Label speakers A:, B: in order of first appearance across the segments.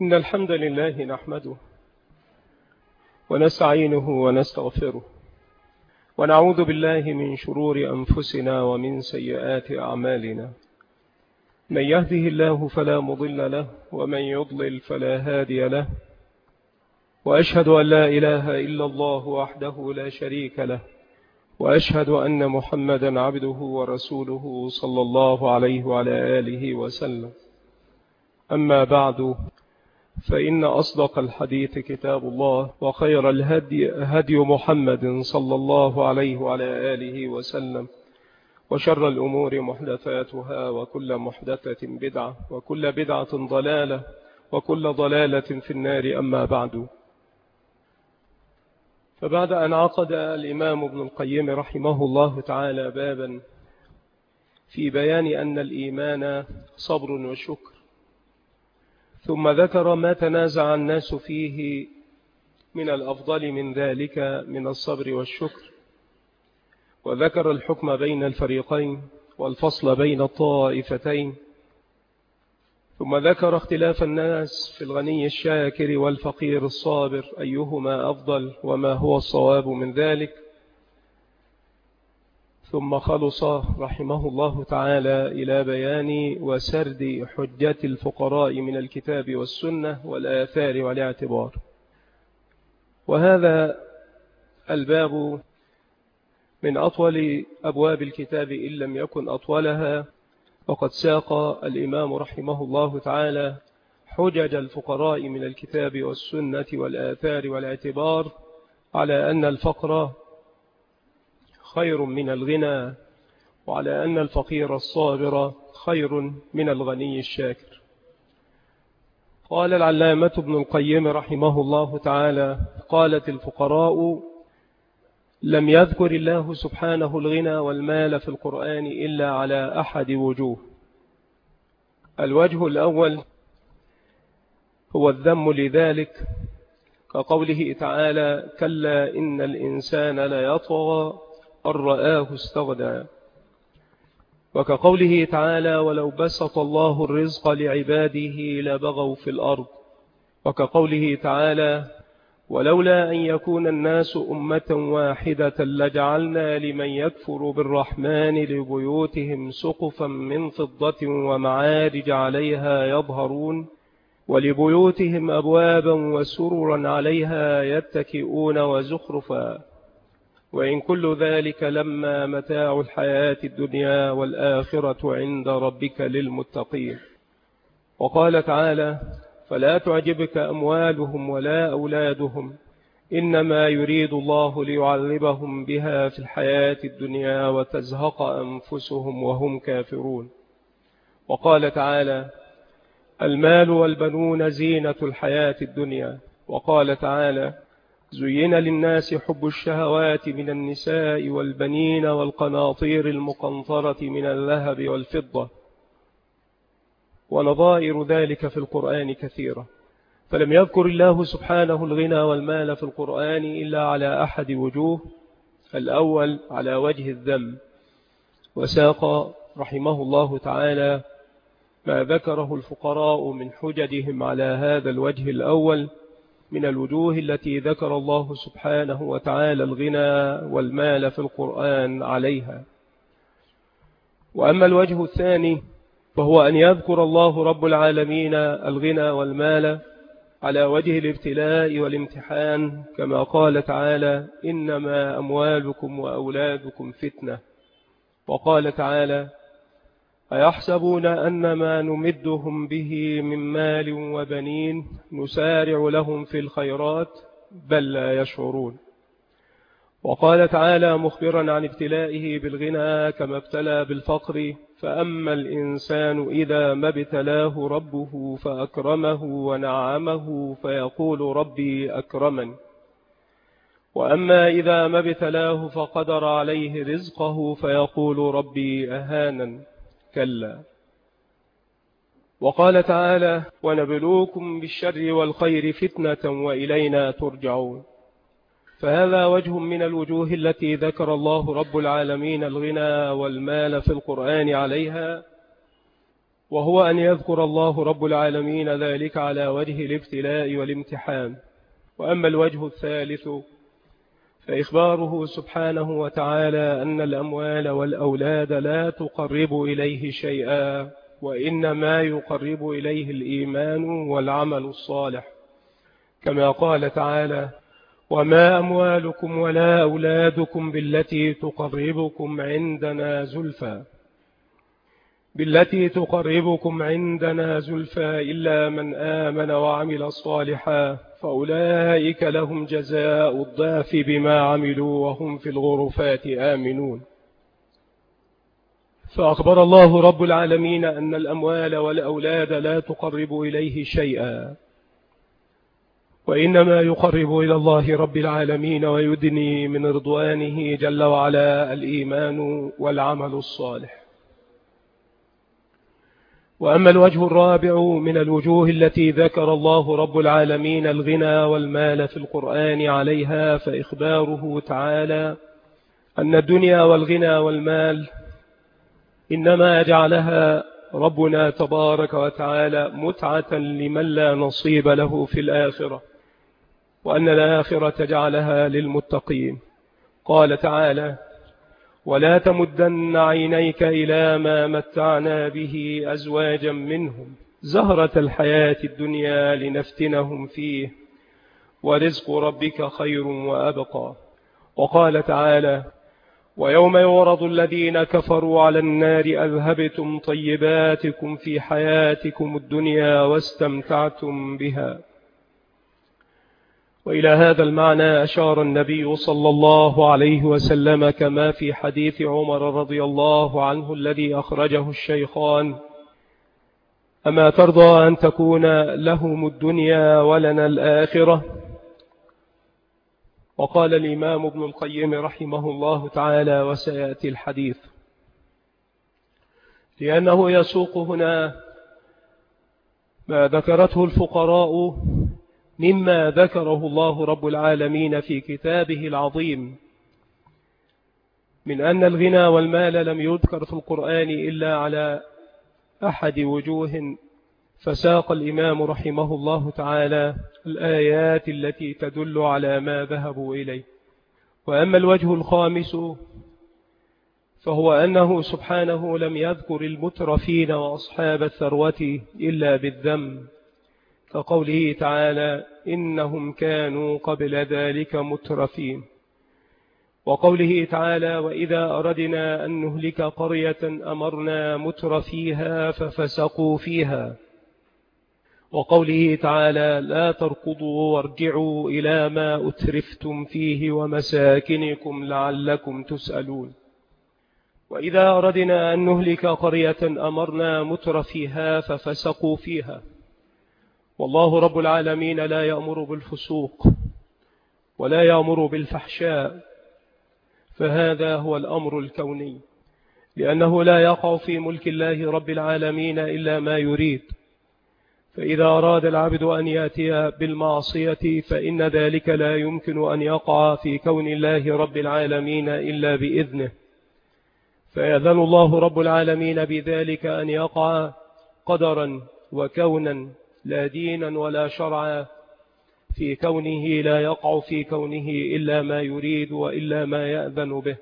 A: إن الحمد لله نحمده ونستعينه ونستغفره ونعوذ بالله من شرور أنفسنا ومن سيئات أعمالنا. من يهده الله فلا مضل له ومن يضلل فلا هادي له، وأشهد أن لا إله إلا الله وحده لا شريك له، وأشهد أن محمدا عبده ورسوله صلى الله عليه وعلى آله وسلم. أما بعد، فإن أصدق الحديث كتاب الله، وخير الهدي هدي محمد صلى الله عليه وعلى آله وسلم، وشر الأمور محدثاتها، وكل محدثة بدعة، وكل بدعة ضلالة، وكل ضلالة في النار. أما بعد، فبعد أن عقد الإمام ابن القيم رحمه الله تعالى بابا في بيان أن الإيمان صبر وشكر، ثم ذكر ما تنازع الناس فيه من الأفضل من ذلك من الصبر والشكر، وذكر الحكم بين الفريقين والفصل بين الطائفتين، ثم ذكر اختلاف الناس في الغني الشاكر والفقير الصابر أيهما أفضل وما هو الصواب من ذلك، ثم خلص رحمه الله تعالى إلى بيان وسرد حجة الفقراء من الكتاب والسنة والآثار والاعتبار. وهذا الباب من أطول أبواب الكتاب إن لم يكن أطولها، وقد ساق الإمام رحمه الله تعالى حجج الفقراء من الكتاب والسنة والآثار والاعتبار على أن الفقر خير من الغنى، وعلى أن الفقير الصابر خير من الغني الشاكر. قال العلامة ابن القيم رحمه الله تعالى: قالت الفقراء: لم يذكر الله سبحانه الغنى والمال في القرآن إلا على أحد وجوه. الوجه الأول هو الذم لذلك، كقوله تعالى: كلا إن الإنسان ليطغى أن رآه استغنى، وكقوله تعالى: ولو بسط الله الرزق لعباده لبغوا في الأرض، وكقوله تعالى: ولولا أن يكون الناس أمة واحدة لجعلنا لمن يكفر بالرحمن لبيوتهم سقفا من فضة ومعارج عليها يظهرون ولبيوتهم أبوابا وسررا عليها يتكئون وزخرفا، وإن كل ذلك لما متاع الحياة الدنيا والآخرة عند ربك للمتقين. وقال تعالى: فلا تعجبك أموالهم ولا أولادهم إنما يريد الله ليعذبهم بها في الحياة الدنيا وتزهق أنفسهم وهم كافرون. وقال تعالى: المال والبنون زينة الحياة الدنيا. وقال تعالى: زين للناس حب الشهوات من النساء والبنين والقناطير المقنطرة من الذهب والفضة، ونظائر ذلك في القرآن كثيرة. فلم يذكر الله سبحانه الغنى والمال في القرآن إلا على أحد وجوه. الأول على وجه الذم، وساق رحمه الله تعالى ما ذكره الفقراء من حججهم على هذا الوجه الأول من الوجوه التي ذكر الله سبحانه وتعالى الغنى والمال في القرآن عليها. وأما الوجه الثاني فهو أن يذكر الله رب العالمين الغنى والمال على وجه الابتلاء والامتحان، كما قال تعالى: إنما أموالكم وأولادكم فتنة. وقال تعالى: أيحسبون أن ما نمدهم به من مال وبنين نسارع لهم في الخيرات بل لا يشعرون. وقال تعالى مخبرا عن ابتلائه بالغنى كما ابتلى بالفقر: فأما الإنسان إذا ما ابتلاه ربه فأكرمه ونعمه فيقول ربي أكرمن، وأما إذا ما ابتلاه فقدر عليه رزقه فيقول ربي أهانن. كلا. وقال تعالى: ونبلوكم بالشر والخير فتنة وإلينا ترجعون. فهذا وجه من الوجوه التي ذكر الله رب العالمين الغنى والمال في القرآن عليها، وهو أن يذكر الله رب العالمين ذلك على وجه الابتلاء والامتحان. وأما الوجه الثالث فإخباره سبحانه وتعالى أن الأموال والأولاد لا تقرب إليه شيئا، وإنما يقرب إليه الإيمان والعمل الصالح، كما قال تعالى: وما أموالكم ولا أولادكم بالتي تقربكم عندنا زلفى إلا من آمن وعمل صالحا فأولئك لهم جزاء الضعف بما عملوا وهم في الغرفات آمنون. فأخبر الله رب العالمين أن الأموال والأولاد لا تقرب إليه شيئا، وإنما يقرب إلى الله رب العالمين ويدني من رضوانه جل وعلا الإيمان والعمل الصالح. وأما الوجه الرابع من الوجوه التي ذكر الله رب العالمين الغنى والمال في القرآن عليها، فإخباره تعالى أن الدنيا والغنى والمال إنما جعلها ربنا تبارك وتعالى متعة لمن لا نصيب له في الآخرة، وأن الآخرة جعلها للمتقين. قال تعالى: ولا تمدن عينيك إلى ما متعنا به أزواجا منهم زهرة الحياة الدنيا لنفتنهم فيه ورزق ربك خير وأبقى. وقال تعالى: ويوم يعرض الذين كفروا على النار أذهبتم طيباتكم في حياتكم الدنيا واستمتعتم بها. وإلى هذا المعنى أشار النبي صلى الله عليه وسلم كما في حديث عمر رضي الله عنه الذي أخرجه الشيخان: أما ترضى أن تكون لهم الدنيا ولنا الآخرة؟ وقال الإمام ابن القيم رحمه الله تعالى، وسيأتي الحديث، لأنه يسوق هنا ما ذكرته الفقراء مما ذكره الله رب العالمين في كتابه العظيم من أن الغنى والمال لم يذكر في القرآن إلا على أحد وجوه، فساق الإمام رحمه الله تعالى الآيات التي تدل على ما ذهبوا إليه. وأما الوجه الخامس فهو أنه سبحانه لم يذكر المترفين وأصحاب الثروة إلا بالذم، كقوله تعالى: إنهم كانوا قبل ذلك مترفين. وقوله تعالى: وإذا أردنا أن نهلك قرية أمرنا مترفيها ففسقوا فيها. وقوله تعالى: لا تركضوا وارجعوا إلى ما أترفتم فيه ومساكنكم لعلكم تسألون. وإذا أردنا أن نهلك قرية أمرنا مترفيها ففسقوا فيها. والله رب العالمين لا يأمر بالفسوق ولا يأمر بالفحشاء، فهذا هو الأمر الكوني، لأنه لا يقع في ملك الله رب العالمين إلا ما يريد. فإذا أراد العبد أن يأتي بالمعصية فإن ذلك لا يمكن أن يقع في كون الله رب العالمين إلا بإذنه، فيأذن الله رب العالمين بذلك أن يقع قدرا وكونا، لا دينا ولا شرعا، في كونه لا يقع في كونه إلا ما يريد وإلا ما يأذن به.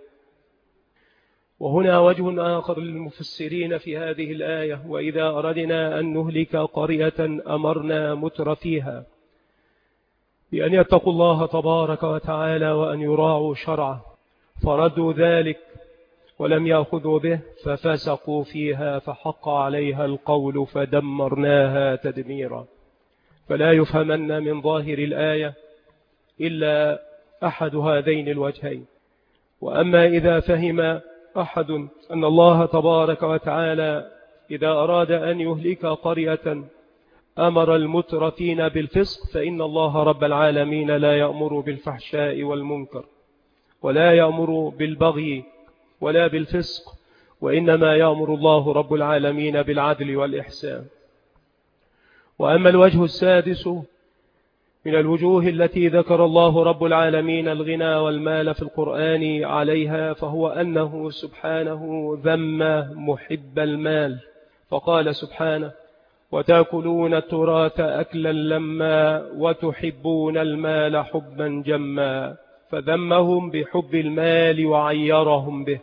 A: وهنا وجه آخر للمفسرين في هذه الآية: وإذا أردنا أن نهلك قرية أمرنا مترفيها، بأن يتقوا الله تبارك وتعالى وأن يراعوا شرعه، فردوا ذلك ولم يأخذوا به ففسقوا فيها فحق عليها القول فدمرناها تدميرا. فلا يفهمن من ظاهر الآية إلا أحد هذين الوجهين. وأما إذا فهم أحد أن الله تبارك وتعالى إذا أراد أن يهلك قرية أمر المترفين بالفسق، فإن الله رب العالمين لا يأمر بالفحشاء والمنكر ولا يأمر بالبغي ولا بالفسق، وإنما يأمر الله رب العالمين بالعدل والإحسان. وأما الوجه السادس من الوجوه التي ذكر الله رب العالمين الغنى والمال في القرآن عليها، فهو أنه سبحانه ذم محب المال، فقال سبحانه: وتأكلون التراث أكلا لما وتحبون المال حبا جما، فذمهم بحب المال وعيرهم به.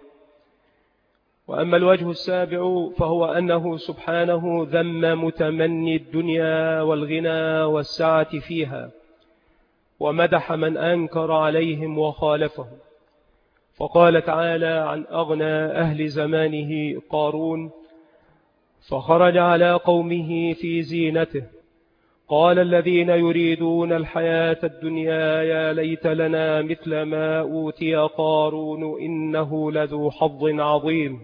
A: وأما الوجه السابع فهو أنه سبحانه ذم متمني الدنيا والغنى والسعة فيها، ومدح من أنكر عليهم وخالفهم. فقال تعالى عن أغنى أهل زمانه قارون: فخرج على قومه في زينته قال الذين يريدون الحياة الدنيا يا ليت لنا مثل ما أوتي قارون إنه لذو حظ عظيم.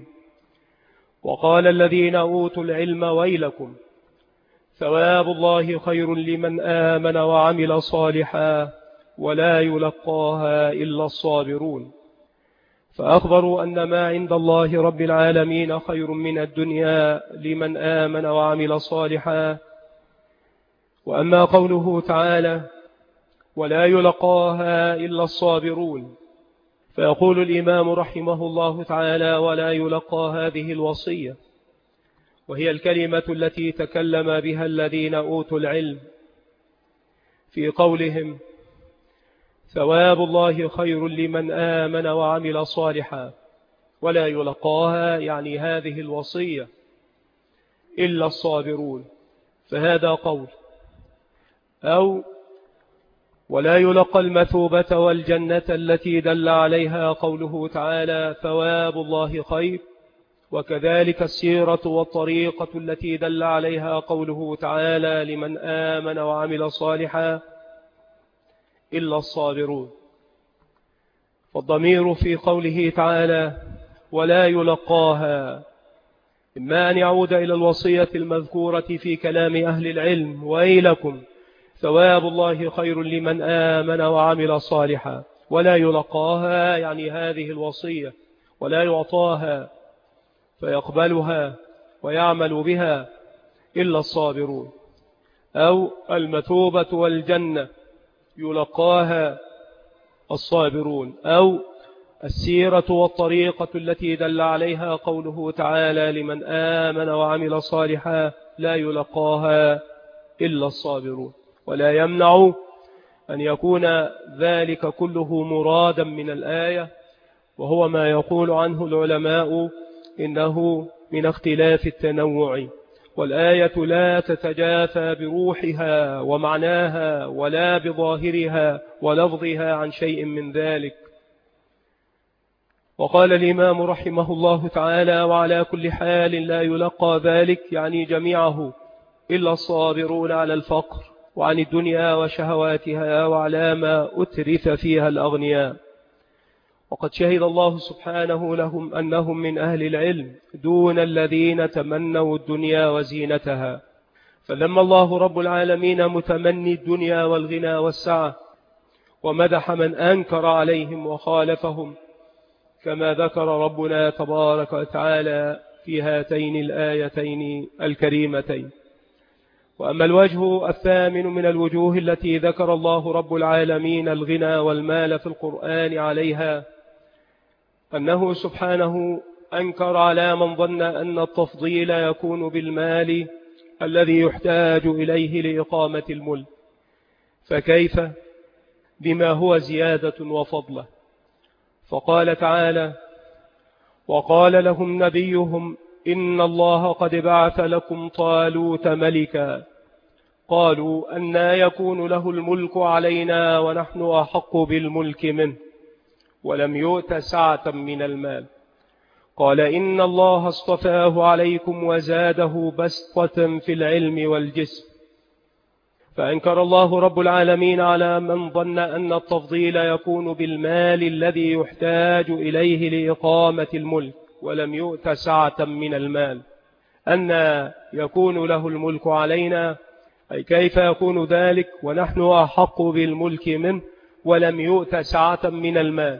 A: وقال الذين أوتوا العلم ويلكم ثواب الله خير لمن آمن وعمل صالحا ولا يلقاها إلا الصابرون. فأخبروا أن ما عند الله رب العالمين خير من الدنيا لمن آمن وعمل صالحا. وأما قوله تعالى: ولا يلقاها إلا الصابرون، فيقول الإمام رحمه الله تعالى: ولا يلقى هذه الوصية، وهي الكلمة التي تكلم بها الذين أوتوا العلم في قولهم: ثواب الله خير لمن آمن وعمل صالحا، ولا يلقاها يعني هذه الوصية إلا الصابرون. فهذا قول. أو ولا يلقى المثوبة والجنة التي دل عليها قوله تعالى: ثواب الله خير، وكذلك السيرة والطريقة التي دل عليها قوله تعالى: لمن آمن وعمل صالحا إلا الصابرون. فالضمير في قوله تعالى: ولا يلقاها إما أن يعود إلى الوصية المذكورة في كلام أهل العلم: ويلكم ثواب الله خير لمن آمن وعمل صالحا، ولا يلقاها يعني هذه الوصية، ولا يعطاها فيقبلها ويعمل بها إلا الصابرون. أو المثوبة والجنة يلقاها الصابرون، أو السيرة والطريقة التي دل عليها قوله تعالى: لمن آمن وعمل صالحا لا يلقاها إلا الصابرون. ولا يمنع أن يكون ذلك كله مرادا من الآية، وهو ما يقول عنه العلماء إنه من اختلاف التنوع، والآية لا تتجافى بروحها ومعناها ولا بظاهرها ولفظها عن شيء من ذلك. وقال الإمام رحمه الله تعالى: وعلى كل حال لا يلقى ذلك يعني جميعه إلا الصابرون على الفقر وعن الدنيا وشهواتها وعلى ما أترف فيها الأغنياء. وقد شهد الله سبحانه لهم أنهم من أهل العلم دون الذين تمنوا الدنيا وزينتها، فلما الله رب العالمين متمني الدنيا والغنى والسعة، ومدح من أنكر عليهم وخالفهم، كما ذكر ربنا تبارك وتعالى في هاتين الآيتين الكريمتين. وأما الوجه الثامن من الوجوه التي ذكر الله رب العالمين الغنى والمال في القرآن عليها، أنه سبحانه أنكر على من ظن أن التفضيل يكون بالمال الذي يحتاج إليه لإقامة الملك، فكيف بما هو زيادة وفضله؟ فقال تعالى: وقال لهم نبيهم إن الله قد بعث لكم طالوت ملكا قالوا أنى يكون له الملك علينا ونحن أحق بالملك منه ولم يؤت سعة من المال قال إن الله اصطفاه عليكم وزاده بسطة في العلم والجسم. فأنكر الله رب العالمين على من ظن أن التفضيل يكون بالمال الذي يحتاج إليه لإقامة الملك ولم يؤت سعة من المال، أن يكون له الملك علينا، أي كيف يكون ذلك ونحن أحق بالملك منه ولم يؤت سعة من المال؟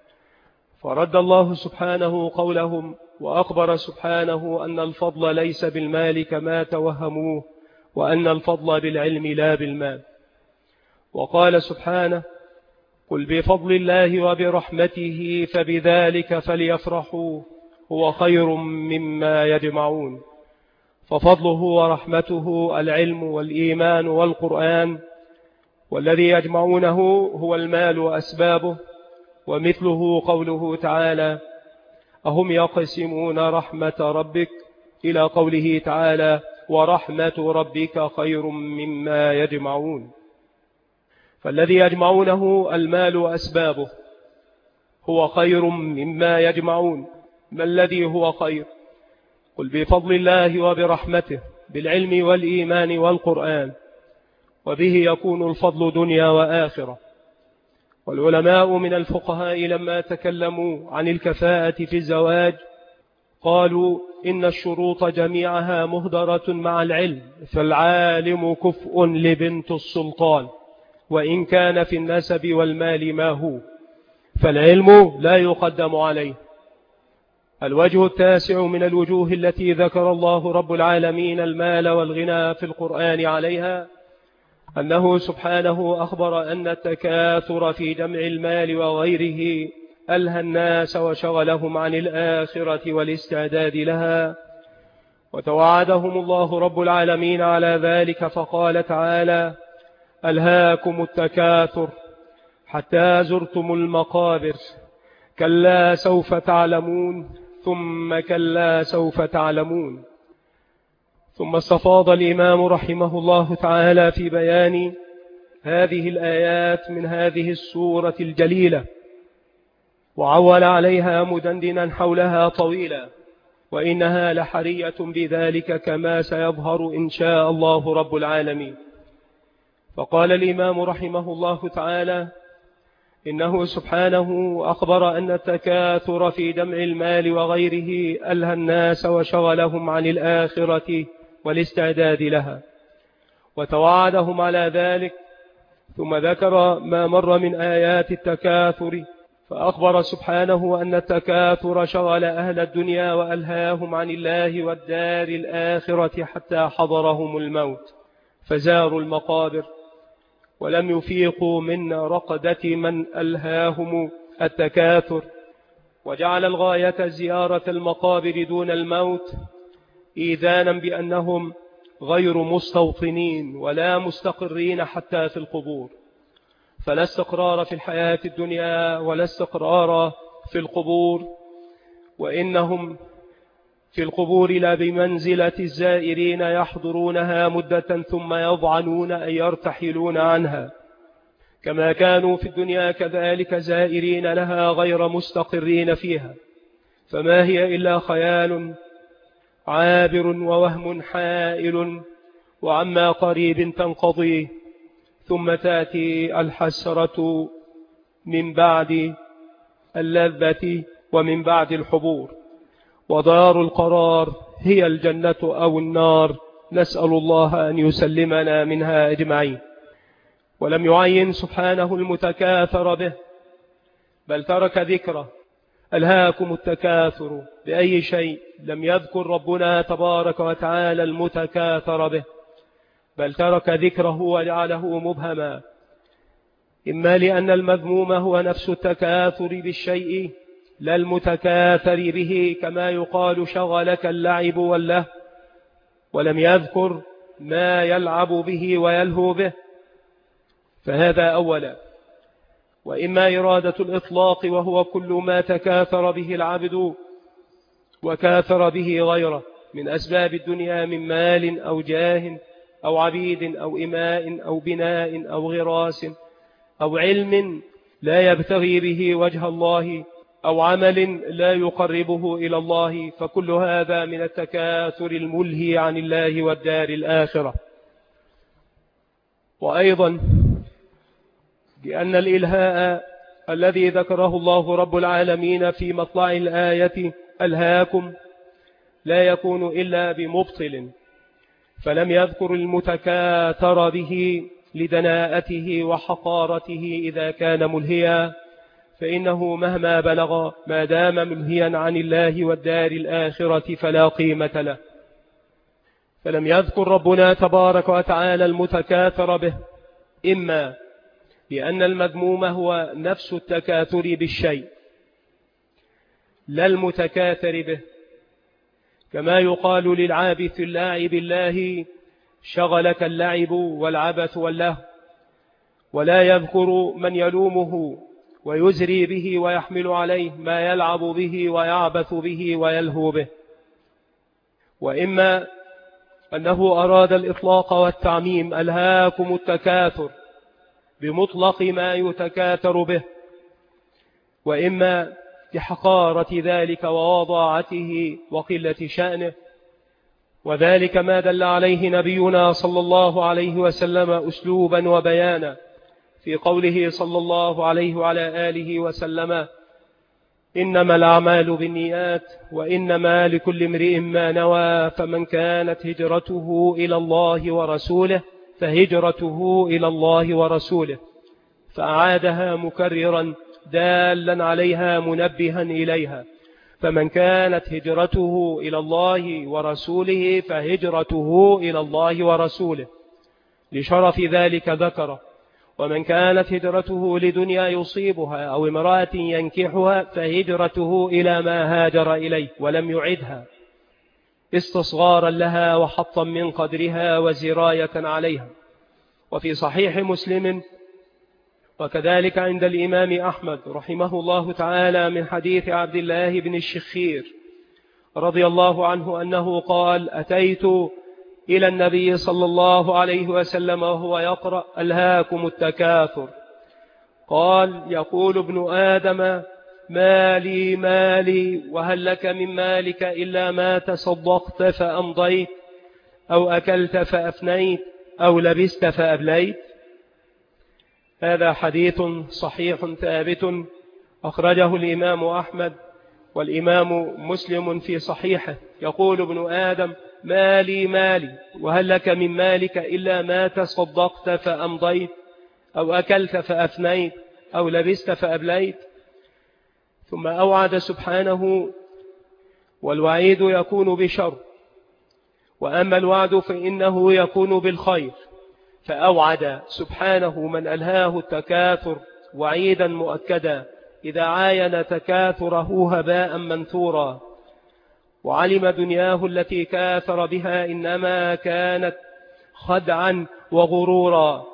A: فرد الله سبحانه قولهم وأخبر سبحانه أن الفضل ليس بالمال كما توهموه، وأن الفضل بالعلم لا بالمال. وقال سبحانه: قل بفضل الله وبرحمته فبذلك فليفرحوا هو خير مما يجمعون. ففضله ورحمته العلم والإيمان والقرآن، والذي يجمعونه هو المال وأسبابه. ومثله قوله تعالى: أهم يقسمون رحمة ربك، إلى قوله تعالى: ورحمة ربك خير مما يجمعون. فالذي يجمعونه المال وأسبابه هو خير مما يجمعون. ما الذي هو خير؟ قل: بفضل الله وبرحمته، بالعلم والإيمان والقرآن، وبه يكون الفضل دنيا وآخرة. والعلماء من الفقهاء لما تكلموا عن الكفاءة في الزواج قالوا: إن الشروط جميعها مهدرة مع العلم، فالعالم كفء لبنت السلطان، وإن كان في النسب والمال ما هو، فالعلم لا يقدم عليه. الوجه التاسع من الوجوه التي ذكر الله رب العالمين المال والغنى في القرآن عليها أنه سبحانه أخبر أن التكاثر في جمع المال وغيره ألهى الناس وشغلهم عن الآخرة والاستعداد لها، وتوعدهم الله رب العالمين على ذلك فقال تعالى: ألهاكم التكاثر حتى زرتم المقابر، كلا سوف تعلمون ثم كلا سوف تعلمون. ثم استفاض الإمام رحمه الله تعالى في بيان هذه الآيات من هذه السورة الجليلة، وعول عليها مدندنا حولها طويلا، وإنها لحرية بذلك كما سيظهر إن شاء الله رب العالمين. فقال الإمام رحمه الله تعالى: إنه سبحانه أخبر أن التكاثر في جمع المال وغيره ألهى الناس وشغلهم عن الآخرة والاستعداد لها، وتوعدهم على ذلك. ثم ذكر ما مر من آيات التكاثر، فأخبر سبحانه أن التكاثر شغل أهل الدنيا وألهاهم عن الله والدار الآخرة حتى حضرهم الموت فزاروا المقابر، ولم يفيقوا من رقدة من ألهاهم التكاثر، وجعل الغاية زيارة المقابر دون الموت، إيذانا بأنهم غير مستوطنين ولا مستقرين حتى في القبور، فلا استقرار في الحياة الدنيا ولا استقرار في القبور، وإنهم في القبور لا بمنزلة الزائرين يحضرونها مدة ثم يضعنون أن يرتحلون عنها، كما كانوا في الدنيا كذلك زائرين لها غير مستقرين فيها، فما هي إلا خيال عابر ووهم حائل، وعما قريب تنقضي، ثم تأتي الحسرة من بعد اللذة ومن بعد الحبور، ودار القرار هي الجنة أو النار، نسأل الله أن يسلمنا منها أجمعين. ولم يعين سبحانه المتكاثر به، بل ترك ذكره. ألهاكم التكاثر بأي شيء؟ لم يذكر ربنا تبارك وتعالى المتكاثر به، بل ترك ذكره وجعله مبهما، إما لأن المذموم هو نفس التكاثر بالشيء لا المتكاثر به، كما يقال شغلك اللعب والله، ولم يذكر ما يلعب به ويلهو به، فهذا أولا. وإما إرادة الإطلاق، وهو كل ما تكاثر به العبد وكاثر به غيره من أسباب الدنيا من مال أو جاه أو عبيد أو إماء أو بناء أو غراس أو علم لا يبتغي به وجه الله أو عمل لا يقربه إلى الله، فكل هذا من التكاثر الملهي عن الله والدار الآخرة. وأيضا لأن الإلهاء الذي ذكره الله رب العالمين في مطلع الآية ألهاكم لا يكون إلا بمبطل، فلم يذكر المتكاثر به لدناءته وحقارته إذا كان ملهيا، فإنه مهما بلغ ما دام ملهيا عن الله والدار الآخرة فلا قيمة له. فلم يذكر ربنا تبارك وتعالى المتكاثر به، إما لأن المذموم هو نفس التكاثر بالشيء لا المتكاثر به، كما يقال للعابث اللاعب بالله شغلك اللعب والعبث واللهو، ولا يذكر من يلومه ويزري به ويحمل عليه ما يلعب به ويعبث به ويلهو به. وإما أنه أراد الإطلاق والتعميم، ألهاكم التكاثر بمطلق ما يتكاثر به، وإما بحقارة ذلك ووضاعته وقلة شأنه، وذلك ما دل عليه نبينا صلى الله عليه وسلم أسلوبا وبيانا في قوله صلى الله عليه وعلى آله وسلم: إنما الأعمال بالنيات وإنما لكل امرئ ما نوى، فمن كانت هجرته إلى الله ورسوله فهجرته إلى الله ورسوله، فأعادها مكررا دالا عليها منبها إليها: فمن كانت هجرته إلى الله ورسوله فهجرته إلى الله ورسوله، لشرف ذلك ذكره: ومن كانت هجرته لدنيا يصيبها أو امرأة ينكحها فهجرته إلى ما هاجر إليه، ولم يعدها استصغارا لها وحطا من قدرها وزراية عليها. وفي صحيح مسلم وكذلك عند الإمام أحمد رحمه الله تعالى من حديث عبد الله بن الشخير رضي الله عنه أنه قال: أتيت إلى النبي صلى الله عليه وسلم وهو يقرأ: ألهاكم التكاثر. قال: يقول ابن آدم: مالي مالي، وهل لك من مالك إلا ما تصدقت فأمضيت، أو أكلت فأفنيت، أو لبست فأبليت. هذا حديث صحيح ثابت أخرجه الإمام أحمد والإمام مسلم في صحيحه. يقول ابن آدم: مالي مالي، وهل لك من مالك إلا ما تصدقت فأمضيت، أو أكلت فأفنيت، أو لبست فأبليت. ثم أوعد سبحانه، والوعيد يكون بشر، وأما الوعد فإنه يكون بالخير، فأوعد سبحانه من ألهاه التكاثر وعيدا مؤكدا إذا عاين تكاثره هباء منثورا، وعلم دنياه التي كاثر بها إنما كانت خدعا وغرورا،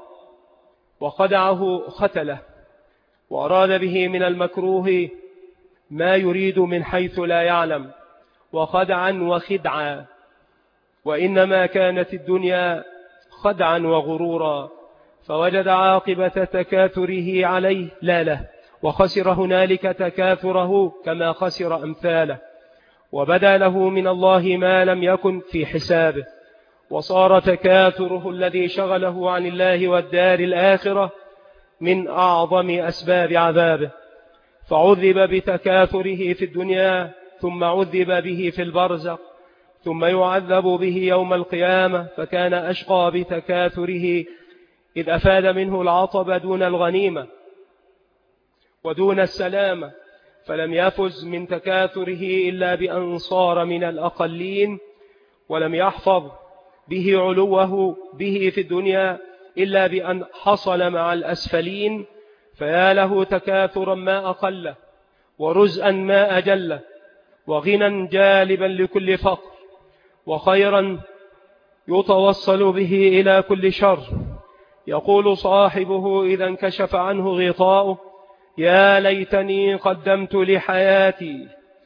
A: وخدعه ختله، وأراد به من المكروه ما يريد من حيث لا يعلم، وخدعا وخدعا، وإنما كانت الدنيا خدعا وغرورا، فوجد عاقبة تكاثره عليه لا له، وخسر هنالك تكاثره كما خسر أمثاله، وبدا له من الله ما لم يكن في حسابه، وصار تكاثره الذي شغله عن الله والدار الآخرة من أعظم أسباب عذابه، فعذب بتكاثره في الدنيا، ثم عذب به في البرزخ، ثم يعذب به يوم القيامة، فكان أشقى بتكاثره إذ أفاد منه العطب دون الغنيمة ودون السلامة، فلم يفز من تكاثره إلا بأن صار من الأقلين، ولم يحفظ به علوه به في الدنيا إلا بأن حصل مع الأسفلين، فيا له تكاثرا ما أقله، ورزءا ما أجله، وغنى جالبا لكل فقر، وخيرا يتوصل به إلى كل شر. يقول صاحبه إذا انكشف عنه غطاؤه: يا ليتني قدمت لحياتي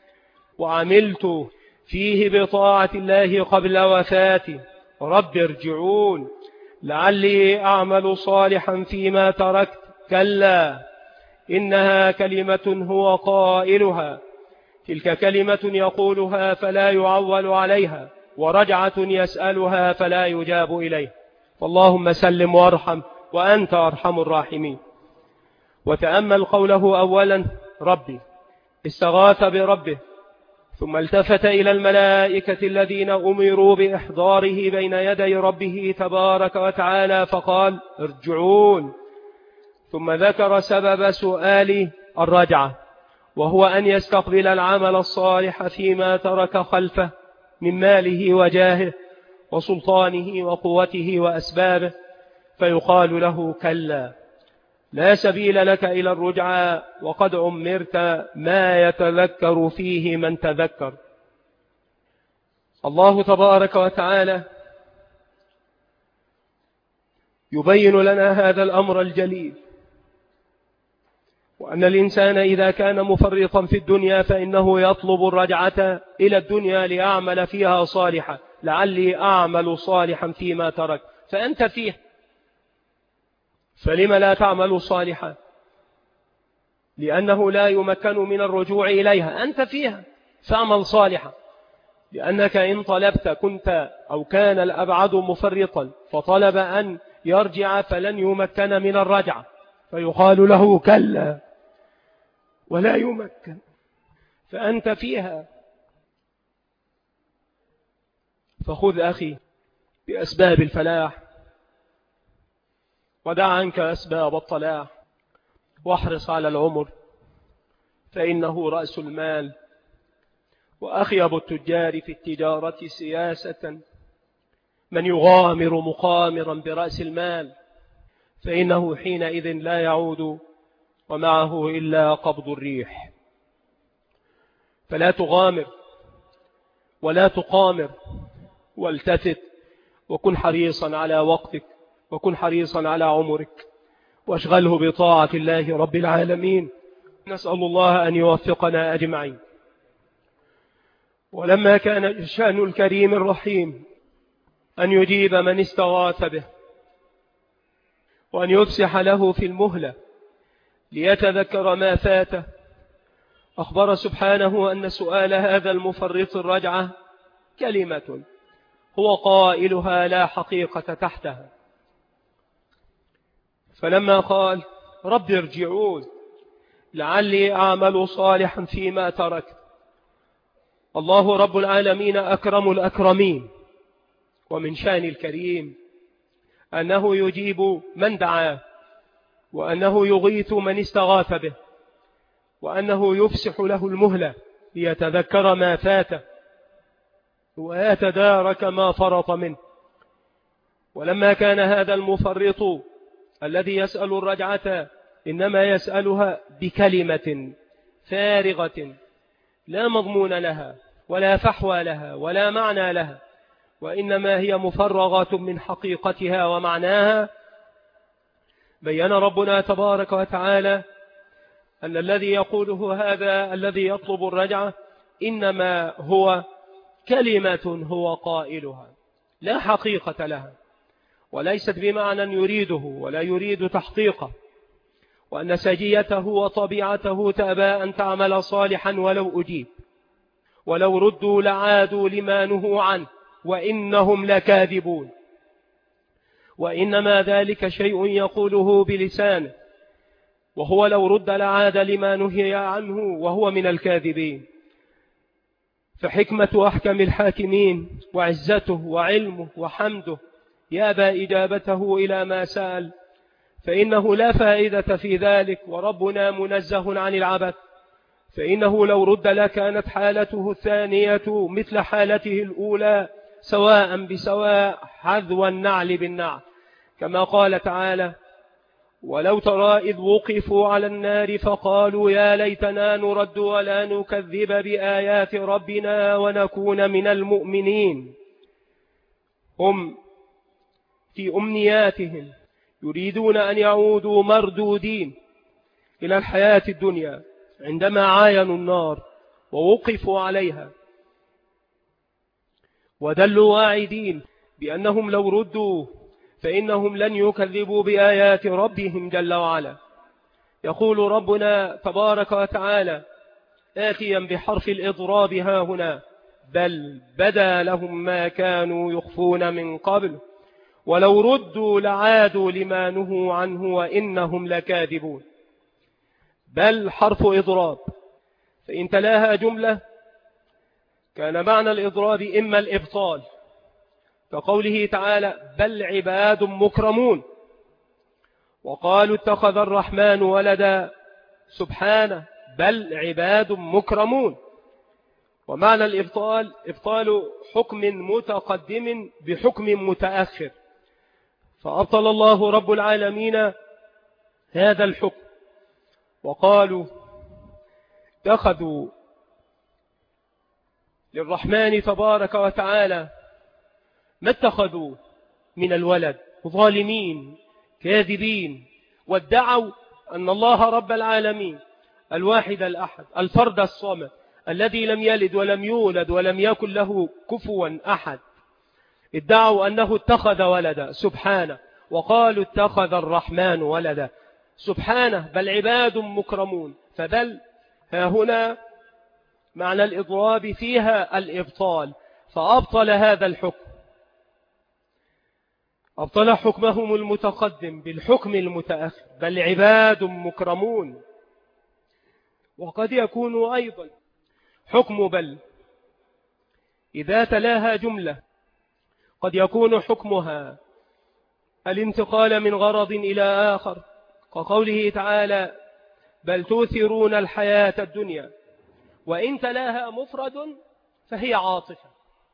A: وعملت فيه بطاعة الله قبل وفاتي، رب ارجعون لعلي أعمل صالحا فيما تركت، كلا إنها كلمة هو قائلها، تلك كلمة يقولها فلا يعول عليها، ورجعة يسألها فلا يجاب إليه. فاللهم سلم وارحم، وأنت أرحم الراحمين. وتأمل قوله أولا: ربي، استغاث بربه، ثم التفت إلى الملائكة الذين أمروا بإحضاره بين يدي ربه تبارك وتعالى فقال: ارجعون. ثم ذكر سبب سؤال الرجعة، وهو أن يستقبل العمل الصالح فيما ترك خلفه من ماله وجاهه وسلطانه وقوته وأسبابه، فيقال له: كلا، لا سبيل لك إلى الرجعة، وقد عمرت ما يتذكر فيه من تذكر. الله تبارك وتعالى يبين لنا هذا الأمر الجليل، وأن الإنسان إذا كان مفرطا في الدنيا فإنه يطلب الرجعة إلى الدنيا ليعمل فيها صالحا، لعلي أعمل صالحا فيما ترك، فأنت فيه، فلم لا تعمل صالحا؟ لأنه لا يمكن من الرجوع إليها، أنت فيها فاعمل صالحا، لأنك إن طلبت كنت أو كان الأبعد مفرطا فطلب أن يرجع فلن يمكن من الرجعة، فيقال له كلا ولا يمكن، فأنت فيها. فخذ أخي بأسباب الفلاح ودع عنك أسباب الطلاح، واحرص على العمر فإنه رأس المال، وأخيب التجار في التجارة سياسة من يغامر مقامرا برأس المال، فإنه حينئذ لا يعود ومعه إلا قبض الريح. فلا تغامر ولا تقامر، والتفت وكن حريصا على وقتك، وكن حريصا على عمرك، واشغله بطاعة الله رب العالمين. نسأل الله أن يوفقنا أجمعين. ولما كان الشأن الكريم الرحيم أن يجيب من استغاث به، وأن يفسح له في المهلة ليتذكر ما فاته، أخبر سبحانه أن سؤال هذا المفرط الرجعة كلمة هو قائلها لا حقيقة تحتها. فلما قال رب ارجعون لعلي أعمل صالحا فيما تركت، الله رب العالمين أكرم الأكرمين، ومن شأن الكريم أنه يجيب من دعاه، وأنه يغيث من استغاث به، وأنه يفسح له المهلة ليتذكر ما فاته ويتدارك ما فرط منه. ولما كان هذا المفرط الذي يسأل الرجعة إنما يسألها بكلمة فارغة لا مضمون لها ولا فحوى لها ولا معنى لها، وإنما هي مفرغة من حقيقتها ومعناها، بيّن ربنا تبارك وتعالى أن الذي يقوله هذا الذي يطلب الرجعة إنما هو كلمة هو قائلها لا حقيقة لها، وليست بمعنى يريده ولا يريد تحقيقه، وأن سجيته وطبيعته تأبى أن تعمل صالحا ولو أجيب، ولو ردوا لعادوا لما نهوا عنه وإنهم لكاذبون. وإنما ذلك شيء يقوله بلسانه، وهو لو رد لعاد لما نهي عنه وهو من الكاذبين. فحكمة أحكم الحاكمين وعزته وعلمه وحمده يابى إجابته إلى ما سأل، فإنه لا فائدة في ذلك، وربنا منزه عن العبث، فإنه لو رد لكانت حالته الثانية مثل حالته الأولى سواء بسواء، حذو النعل بالنعل، كما قال تعالى ولو ترى إذ وقفوا على النار فقالوا يا ليتنا نرد ولا نكذب بآيات ربنا ونكون من المؤمنين. هم في أمنياتهم يريدون أن يعودوا مردودين إلى الحياة الدنيا عندما عاينوا النار ووقفوا عليها، ودلوا واعدين بأنهم لو ردوا فإنهم لن يكذبوا بآيات ربهم جل وعلا. يقول ربنا تبارك وتعالى آتيا بحرف الإضراب ها هنا بل بدا لهم ما كانوا يخفون من قبل ولو ردوا لعادوا لما نهوا عنه وإنهم لكاذبون. بل حرف إضراب، فإن تلاها جملة كان معنى الإضراب إما الإبطال، كقوله تعالى بل عباد مكرمون، وقالوا اتخذ الرحمن ولدا سبحانه بل عباد مكرمون. ومعنى الإبطال إبطال حكم متقدم بحكم متأخر، فأبطل الله رب العالمين هذا الحكم، وقالوا اتخذوا للرحمن تبارك وتعالى ما اتخذوا من الولد، ظالمين كاذبين، وادعوا أن الله رب العالمين الواحد الأحد الفرد الصمد الذي لم يلد ولم يولد ولم يكن له كفوا أحد، ادعوا أنه اتخذ ولدا سبحانه، وقالوا اتخذ الرحمن ولدا سبحانه، بل عباد مكرمون. فبل ها هنا معنى الإضراب فيها الإبطال، فأبطل هذا الحكم، أبطل حكمهم المتقدم بالحكم المتأخر، بل عباد مكرمون. وقد يكون أيضا حكم بل إذا تلاها جملة قد يكون حكمها الانتقال من غرض إلى آخر، كقوله تعالى بل تؤثرون الحياة الدنيا، وإن تلاها مفرد فهي عاطفة،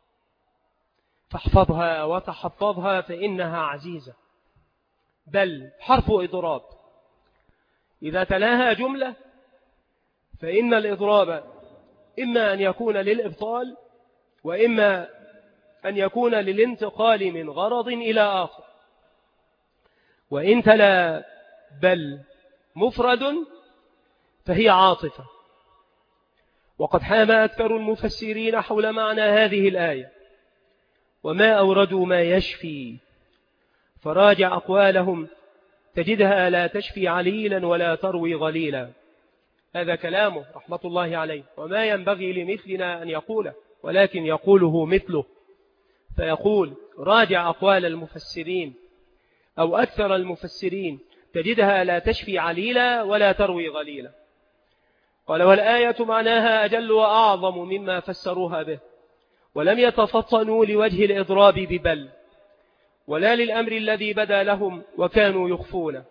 A: فاحفظها وتحفظها فإنها عزيزة. بل حرف إضراب إذا تلاها جملة فإن الإضراب إما أن يكون للإبطال وإما أن يكون للانتقال من غرض إلى آخر. وإن تلا بل مفرد فهي عاطفة. وقد حام أكثر المفسرين حول معنى هذه الآية وما أوردوا ما يشفي، فراجع أقوالهم تجدها لا تشفي عليلا ولا تروي غليلا. هذا كلامه رحمة الله عليه، وما ينبغي لمثلنا أن يقوله، ولكن يقوله مثله، فيقول راجع أقوال المفسرين أو أكثر المفسرين تجدها لا تشفي عليلا ولا تروي غليلا. قال والآية معناها أجل وأعظم مما فسروها به، ولم يتفطنوا لوجه الإضراب ببل ولا للأمر الذي بدا لهم وكانوا يخفونه،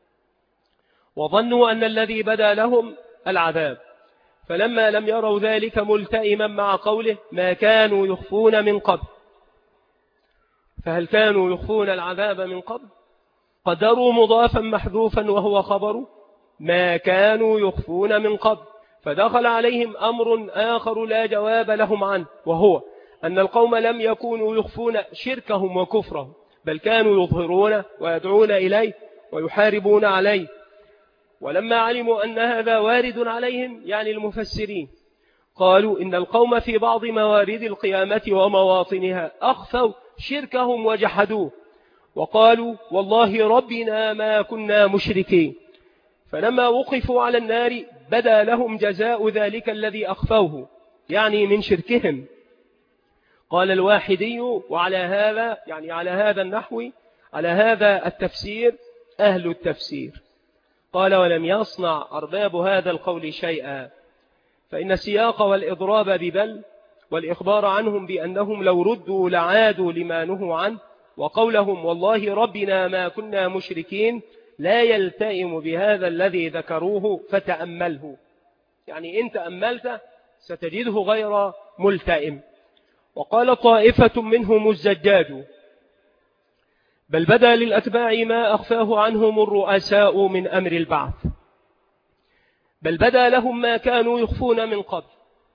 A: وظنوا أن الذي بدا لهم العذاب، فلما لم يروا ذلك ملتئما مع قوله ما كانوا يخفون من قبل، فهل كانوا يخفون العذاب من قبل؟ قدروا مضافا محذوفا وهو خبر ما كانوا يخفون من قبل، فدخل عليهم أمر آخر لا جواب لهم عنه، وهو أن القوم لم يكونوا يخفون شركهم وكفرهم، بل كانوا يظهرون ويدعون إليه ويحاربون عليه. ولما علموا أن هذا وارد عليهم يعني المفسرين قالوا إن القوم في بعض موارد القيامة ومواطنها أخفوا شركهم وجحدوه وقالوا والله ربنا ما كنا مشركين، فلما وقفوا على النار بدا لهم جزاء ذلك الذي أخفوه يعني من شركهم. قال الواحدي وعلى هذا يعني على هذا النحو على هذا التفسير أهل التفسير. قال ولم يصنع أرباب هذا القول شيئا، فإن السياق والإضراب ببل والإخبار عنهم بأنهم لو ردوا لعادوا لما نهوا عنه، وقولهم والله ربنا ما كنا مشركين لا يلتئم بهذا الذي ذكروه فتأمله، يعني إن تأملت ستجده غير ملتئم. وقال طائفة منهم الزجاج بل بدا للأتباع ما أخفاه عنهم الرؤساء من أمر البعث، بل بدا لهم ما كانوا يخفون من قبل.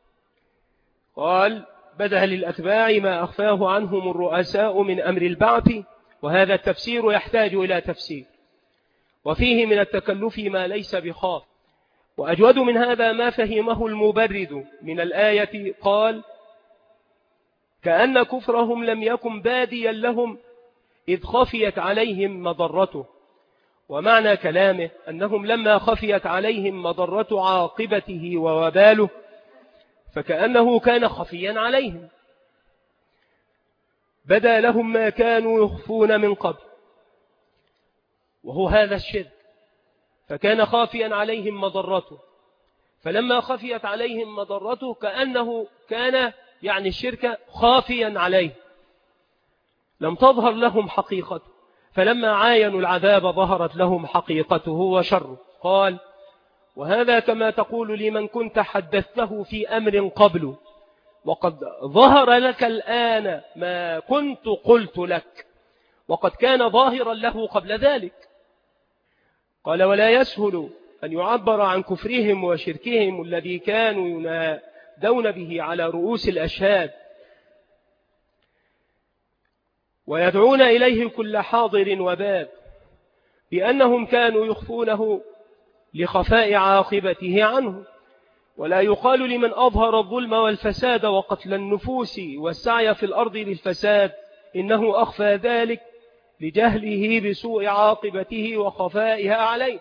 A: قال بدا للأتباع ما أخفاه عنهم الرؤساء من أمر البعث، وهذا التفسير يحتاج إلى تفسير، وفيه من التكلف ما ليس بخاف. وأجود من هذا ما فهمه المبرد من الآية، قال كأن كفرهم لم يكن باديا لهم إذ خفيت عليهم مضرته، ومعنى كلامه أنهم لما خفيت عليهم مضرة عاقبته ووباله فكأنه كان خفيا عليهم، بدا لهم ما كانوا يخفون من قبل، وهو هذا الشرك، فكان خافيا عليهم مضرته، فلما خفيت عليهم مضرته كأنه كان يعني الشرك خافيا عليه، لم تظهر لهم حقيقته، فلما عاينوا العذاب ظهرت لهم حقيقته وشره. قال وهذا كما تقول لمن كنت حدثته في أمر قبل وقد ظهر لك الآن ما كنت قلت لك، وقد كان ظاهرا له قبل ذلك. قال ولا يسهل أن يعبر عن كفرهم وشركهم الذي كانوا يتأدون به على رؤوس الأشهاد ويدعون إليه كل حاضر وباب بأنهم كانوا يخفونه لخفاء عاقبته عنه. ولا يقال لمن أظهر الظلم والفساد وقتل النفوس والسعي في الأرض للفساد إنه أخفى ذلك لجهله بسوء عاقبته وخفائها عليه.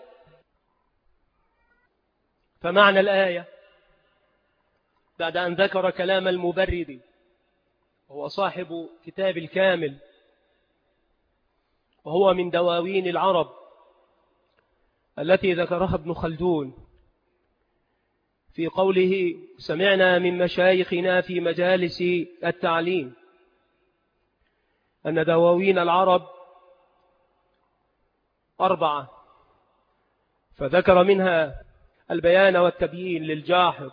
A: فمعنى الآية بعد أن ذكر كلام المبرد وهو صاحب كتاب الكامل وهو من دواوين العرب التي ذكرها ابن خلدون في قوله سمعنا من مشايخنا في مجالس التعليم أن دواوين العرب 4، فذكر منها البيان والتبيين للجاحظ،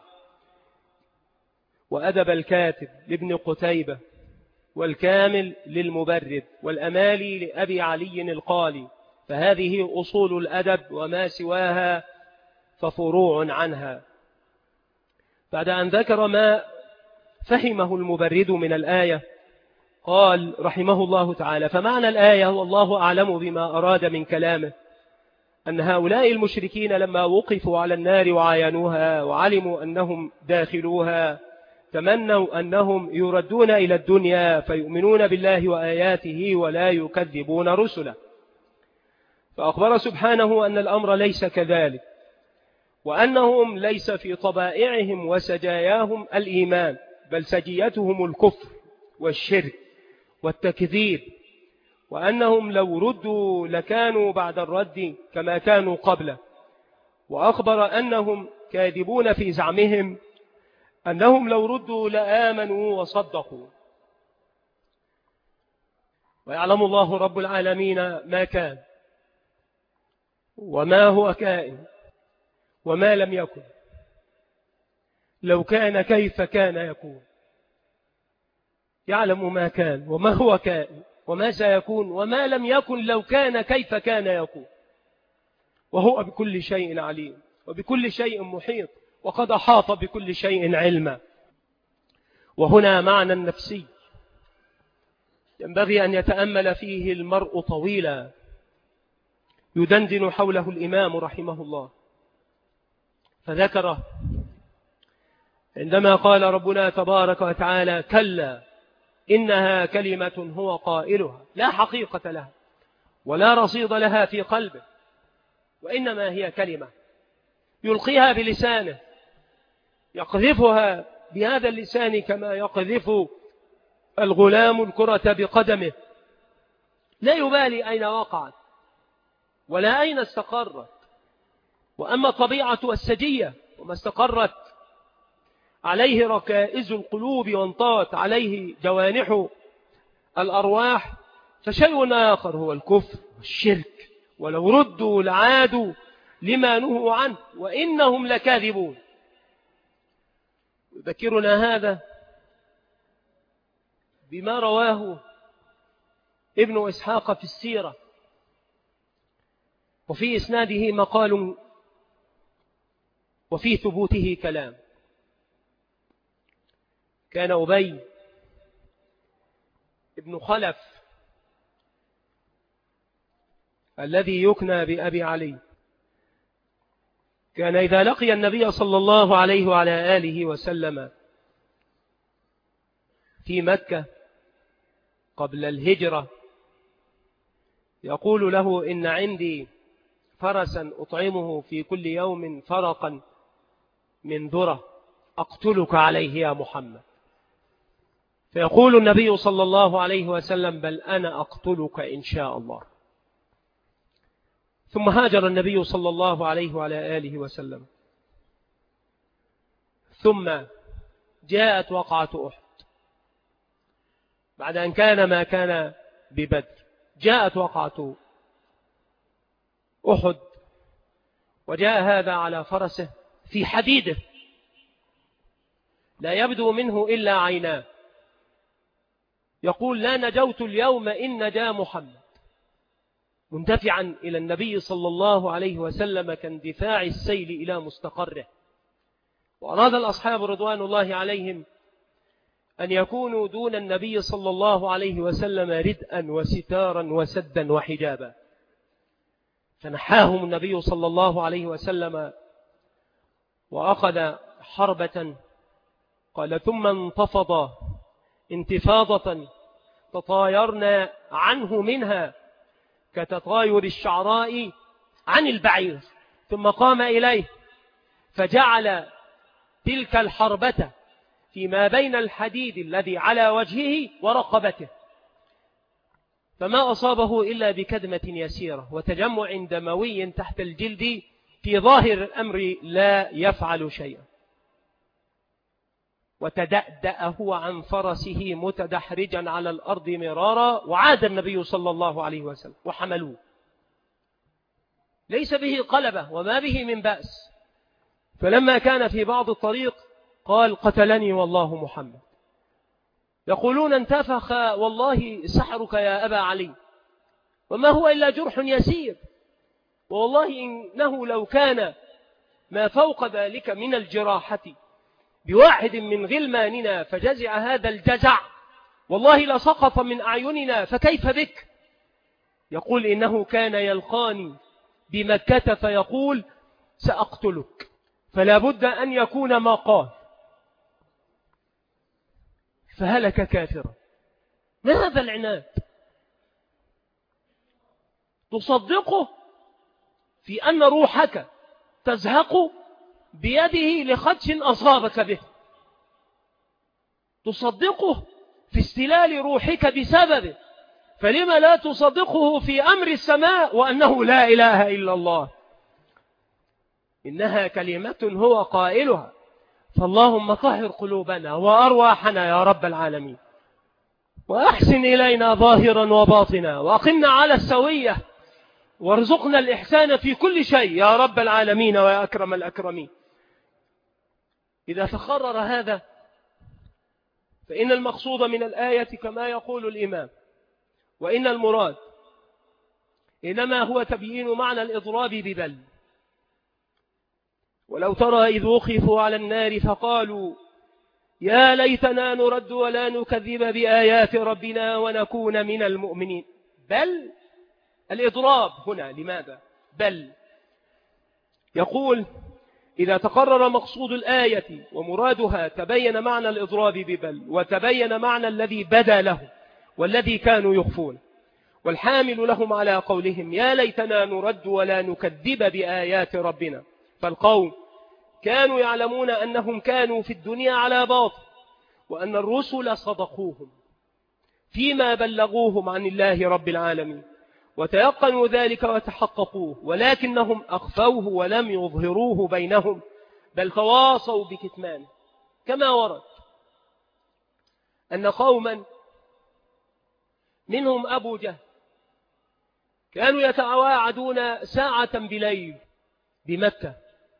A: وأدب الكاتب لابن قتيبة، والكامل للمبرد، والأمالي لأبي علي القالي. فهذه أصول الأدب وما سواها ففروع عنها. بعد أن ذكر ما فهمه المبرد من الآية قال رحمه الله تعالى فمعنى الآية والله أعلم بما أراد من كلامه أن هؤلاء المشركين لما وقفوا على النار وعاينوها وعلموا أنهم داخلوها تمنوا أنهم يردون إلى الدنيا فيؤمنون بالله وآياته ولا يكذبون رسله. فأخبر سبحانه أن الأمر ليس كذلك، وأنهم ليس في طبائعهم وسجاياهم الإيمان، بل سجيتهم الكفر والشرك والتكذيب، وأنهم لو ردوا لكانوا بعد الرد كما كانوا قبله. وأخبر أنهم كاذبون في زعمهم أنهم لو ردوا لآمنوا وصدقوا. ويعلم الله رب العالمين ما كان وما هو كائن وما لم يكن، لو كان كيف كان يكون. يعلم ما كان وما هو كائن وما سيكون وما لم يكن لو كان كيف كان يكون، وهو بكل شيء عليم وبكل شيء محيط وقد أحاط بكل شيء علما. وهنا معنى نفسي ينبغي أن يتأمل فيه المرء طويلا يدندن حوله الإمام رحمه الله، فذكره عندما قال ربنا تبارك وتعالى كلا إنها كلمة هو قائلها لا حقيقة لها ولا رصيد لها في قلبه، وإنما هي كلمة يلقيها بلسانه يقذفها بهذا اللسان كما يقذف الغلام الكرة بقدمه، لا يبالي أين وقعت ولا أين استقرت. وأما الطبيعة والسجية وما استقرت عليه ركائز القلوب وانطات عليه جوانح الأرواح فشيء آخر هو الكفر والشرك، ولو ردوا لعادوا لما نهوا عنه وإنهم لكاذبون. يذكرنا هذا بما رواه ابن إسحاق في السيرة، وفي إسناده مقال وفي ثبوته كلام. كان أبي ابن خلف الذي يكنى بأبي علي كان إذا لقي النبي صلى الله عليه وعلى آله وسلم في مكة قبل الهجرة يقول له إن عندي فرسا أطعمه في كل يوم فرقا من ذرة أقتلك عليه يا محمد. فيقول النبي صلى الله عليه وسلم بل أنا أقتلك إن شاء الله. ثم هاجر النبي صلى الله عليه وعلى آله وسلم، ثم جاءت وقعة أحد بعد أن كان ما كان ببدر. جاءت وقعة أحد وجاء هذا على فرسه في حديده لا يبدو منه إلا عيناه، يقول لا نجوت اليوم إن نجا محمد، مندفعا إلى النبي صلى الله عليه وسلم كاندفاع السيل إلى مستقره. وأراد الأصحاب رضوان الله عليهم أن يكونوا دون النبي صلى الله عليه وسلم ردءا وستارا وسدا وحجابا، فنحاهم النبي صلى الله عليه وسلم وأخذ حربة. قال: ثم انتفض انتفاضة تطايرنا عنه منها كتطاير الشعراء عن البعير، ثم قام إليه فجعل تلك الحربة فيما بين الحديد الذي على وجهه ورقبته، فما أصابه إلا بكدمة يسيرة وتجمع دموي تحت الجلد، في ظاهر الأمر لا يفعل شيئا. وتدأدأ هو عن فرسه متدحرجا على الأرض مرارا، وعاد النبي صلى الله عليه وسلم وحملوه، ليس به قلبة وما به من بأس. فلما كان في بعض الطريق قال: قتلني والله محمد. يقولون: انتفخ والله سحرك يا أبا علي، وما هو إلا جرح يسير، والله إنه لو كان ما فوق ذلك من الجراحة بواحد من غلماننا فجزع هذا الجزع والله لسقط من أعيننا، فكيف بك؟ يقول: إنه كان يلقاني بمكة فيقول: سأقتلك، فلا بد أن يكون ما قال، فهلك كافرا. ما هذا العناد؟ تصدقه في أن روحك تزهق بيده لخدش أصابك به، تصدقه في استلال روحك بسببه، فلما لا تصدقه في أمر السماء وأنه لا إله إلا الله؟ إنها كلمة هو قائلها، فاللهم طهر قلوبنا وأرواحنا يا رب العالمين، وأحسن إلينا ظاهرا وباطنا، وأقمنا على السوية، وارزقنا الإحسان في كل شيء يا رب العالمين ويا أكرم الأكرمين. إذا تقرر هذا فإن المقصود من الآية كما يقول الإمام، وإن المراد إنما هو تبيين معنى الإضراب ببل. ولو ترى إذ وقفوا على النار فقالوا: يا ليتنا نرد ولا نكذب بآيات ربنا ونكون من المؤمنين. بل الإضراب هنا لماذا؟ بل يقول: إذا تقرر مقصود الآية ومرادها تبين معنى الإضراب ببل، وتبين معنى الذي بدا له والذي كانوا يخفون، والحامل لهم على قولهم يا ليتنا نرد ولا نكذب بآيات ربنا. فالقوم كانوا يعلمون أنهم كانوا في الدنيا على باطل، وأن الرسل صدقوهم فيما بلغوهم عن الله رب العالمين، وتيقنوا ذلك وتحققوه، ولكنهم أخفوه ولم يظهروه بينهم، بل تواصوا بكتمانه. كما ورد أن قوما منهم أبو جهل كانوا يتواعدون ساعة بليل بمكة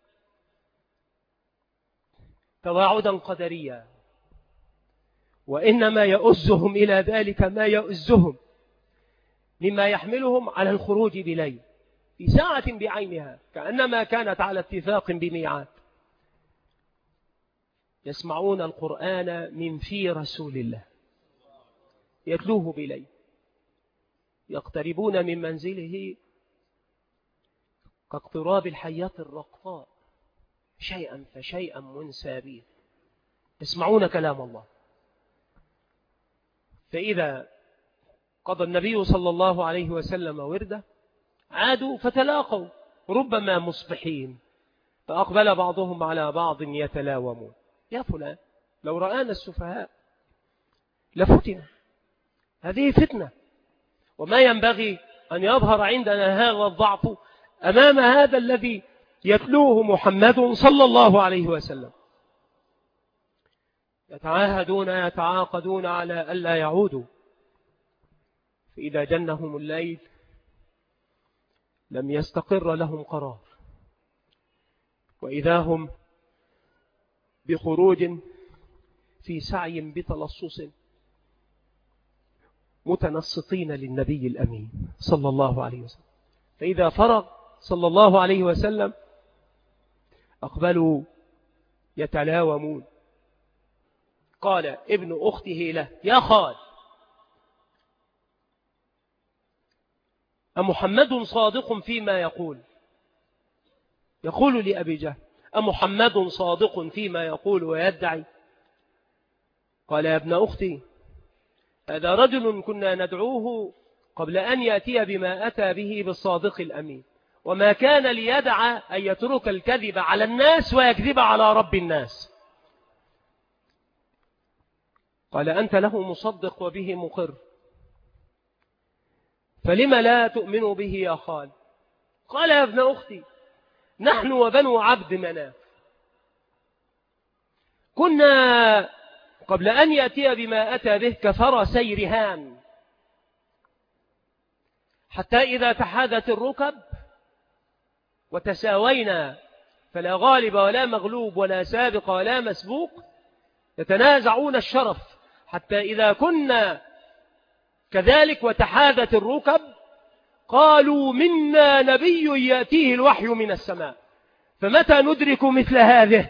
A: تواعدا قدريا، وإنما يؤزهم إلى ذلك ما يؤزهم مما يحملهم على الخروج بليل في ساعة بعينها، كأنما كانت على اتفاق بميعاد، يسمعون القرآن من في رسول الله يتلوه بليل، يقتربون من منزله كاقتراب الحياة الرقطاء، شيئا فشيئا منسابين، يسمعون كلام الله. فإذا قضى النبي صلى الله عليه وسلم ورده عادوا فتلاقوا ربما مصبحين، فأقبل بعضهم على بعض يتلاومون: يا فلان لو رآنا السفهاء لفتنا، هذه فتنة، وما ينبغي أن يظهر عندنا هذا الضعف أمام هذا الذي يتلوه محمد صلى الله عليه وسلم. يتعاهدون يتعاقدون على ألا يعودوا، فإذا جنهم الليل لم يستقر لهم قرار، وإذا هم بخروج في سعي بتلصص متنصتين للنبي الأمين صلى الله عليه وسلم. فإذا فرغ صلى الله عليه وسلم أقبلوا يتلاومون. قال ابن أخته له: يا خال، أمحمد صادق فيما يقول؟ يقول لأبي جهل: أمحمد صادق فيما يقول ويدعي؟ قال: يا ابن أختي، هذا رجل كنا ندعوه قبل أن يأتي بما أتى به بالصادق الأمين، وما كان ليدعى أن يترك الكذب على الناس ويكذب على رب الناس. قال: أنت له مصدق وبه مقر، فلم لا تؤمن به يا خال؟ قال: يا ابن أختي، نحن وبنو عبد مناف كنا قبل أن يأتي بما أتى به كفرسي رهان، حتى إذا تحاذت الركب وتساوينا فلا غالب ولا مغلوب ولا سابق ولا مسبوق، يتنازعون الشرف، حتى إذا كنا كذلك وتحاذت الركب قالوا: منا نبي يأتيه الوحي من السماء، فمتى ندرك مثل هذه؟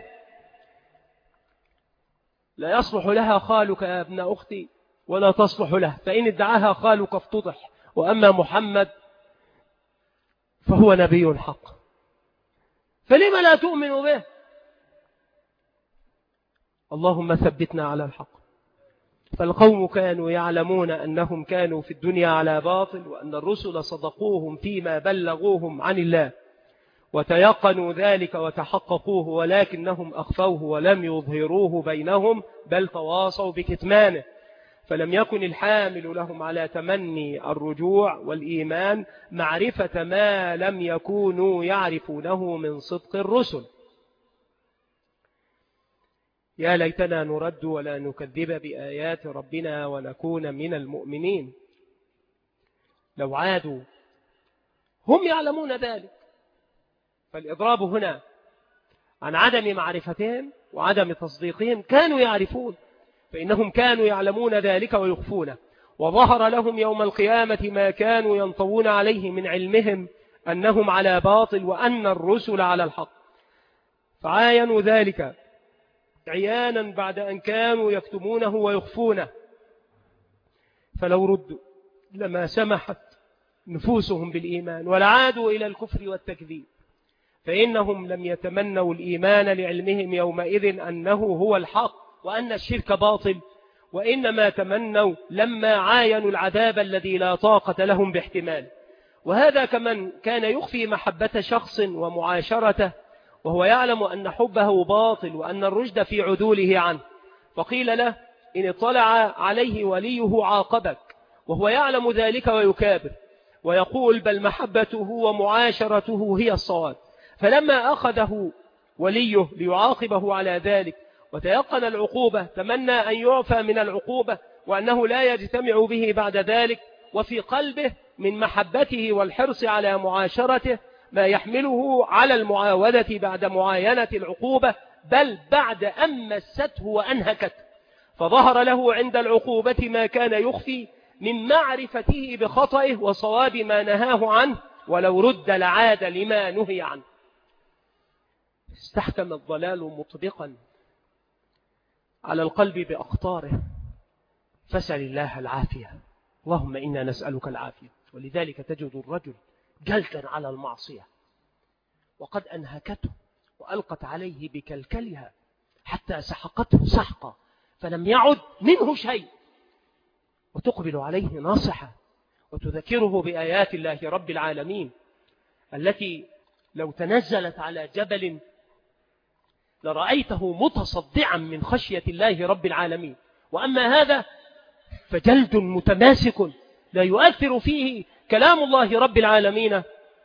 A: لا يصلح لها خالك يا ابن أختي ولا تصلح له، فإن ادعاها خالك افتضح، وأما محمد فهو نبي حق، فلما لا تؤمن به؟ اللهم ثبتنا على الحق. فالقوم كانوا يعلمون أنهم كانوا في الدنيا على باطل، وأن الرسل صدقوهم فيما بلغوهم عن الله، وتيقنوا ذلك وتحققوه، ولكنهم أخفوه ولم يظهروه بينهم، بل تواصوا بكتمانه. فلم يكن الحامل لهم على تمني الرجوع والإيمان معرفة ما لم يكونوا يعرفونه من صدق الرسل. يا ليتنا نرد ولا نكذب بآيات ربنا ونكون من المؤمنين. لو عادوا هم يعلمون ذلك، فالإضراب هنا عن عدم معرفتهم وعدم تصديقهم. كانوا يعرفون، فإنهم كانوا يعلمون ذلك ويخفونه، وظهر لهم يوم القيامة ما كانوا ينطوون عليه من علمهم أنهم على باطل وأن الرسل على الحق، فعاينوا ذلك عيانا بعد أن كانوا يكتمونه ويخفونه. فلو ردوا لما سمحت نفوسهم بالإيمان ولعادوا إلى الكفر والتكذيب، فإنهم لم يتمنوا الإيمان لعلمهم يومئذ أنه هو الحق وأن الشرك باطل، وإنما تمنوا لما عاينوا العذاب الذي لا طاقة لهم باحتمال. وهذا كمن كان يخفي محبة شخص ومعاشرته وهو يعلم أن حبه باطل وأن الرشد في عدوله عنه، فقيل له: إن اطلع عليه وليه عاقبك، وهو يعلم ذلك ويكابر ويقول: بل محبته ومعاشرته هي الصواب. فلما أخذه وليه ليعاقبه على ذلك وتيقن العقوبة، تمنى أن يعفى من العقوبة وأنه لا يجتمع به بعد ذلك، وفي قلبه من محبته والحرص على معاشرته ما يحمله على المعاودة بعد معاينة العقوبة، بل بعد أن مسته وأنهكته. فظهر له عند العقوبة ما كان يخفي من معرفته بخطئه وصواب ما نهاه عنه، ولو رد لعاد لما نهي عنه. استحكم الضلال مطبقا على القلب بأقطاره، فسأل الله العافية. اللهم إنا نسألك العافية. ولذلك تجد الرجل جلدا على المعصية وقد أنهكته وألقت عليه بكلكلها حتى سحقته سحقا فلم يعد منه شيء، وتقبل عليه ناصحة وتذكره بآيات الله رب العالمين التي لو تنزلت على جبل لرأيته متصدعا من خشية الله رب العالمين. وأما هذا فجلد متماسك لا يؤثر فيه كلام الله رب العالمين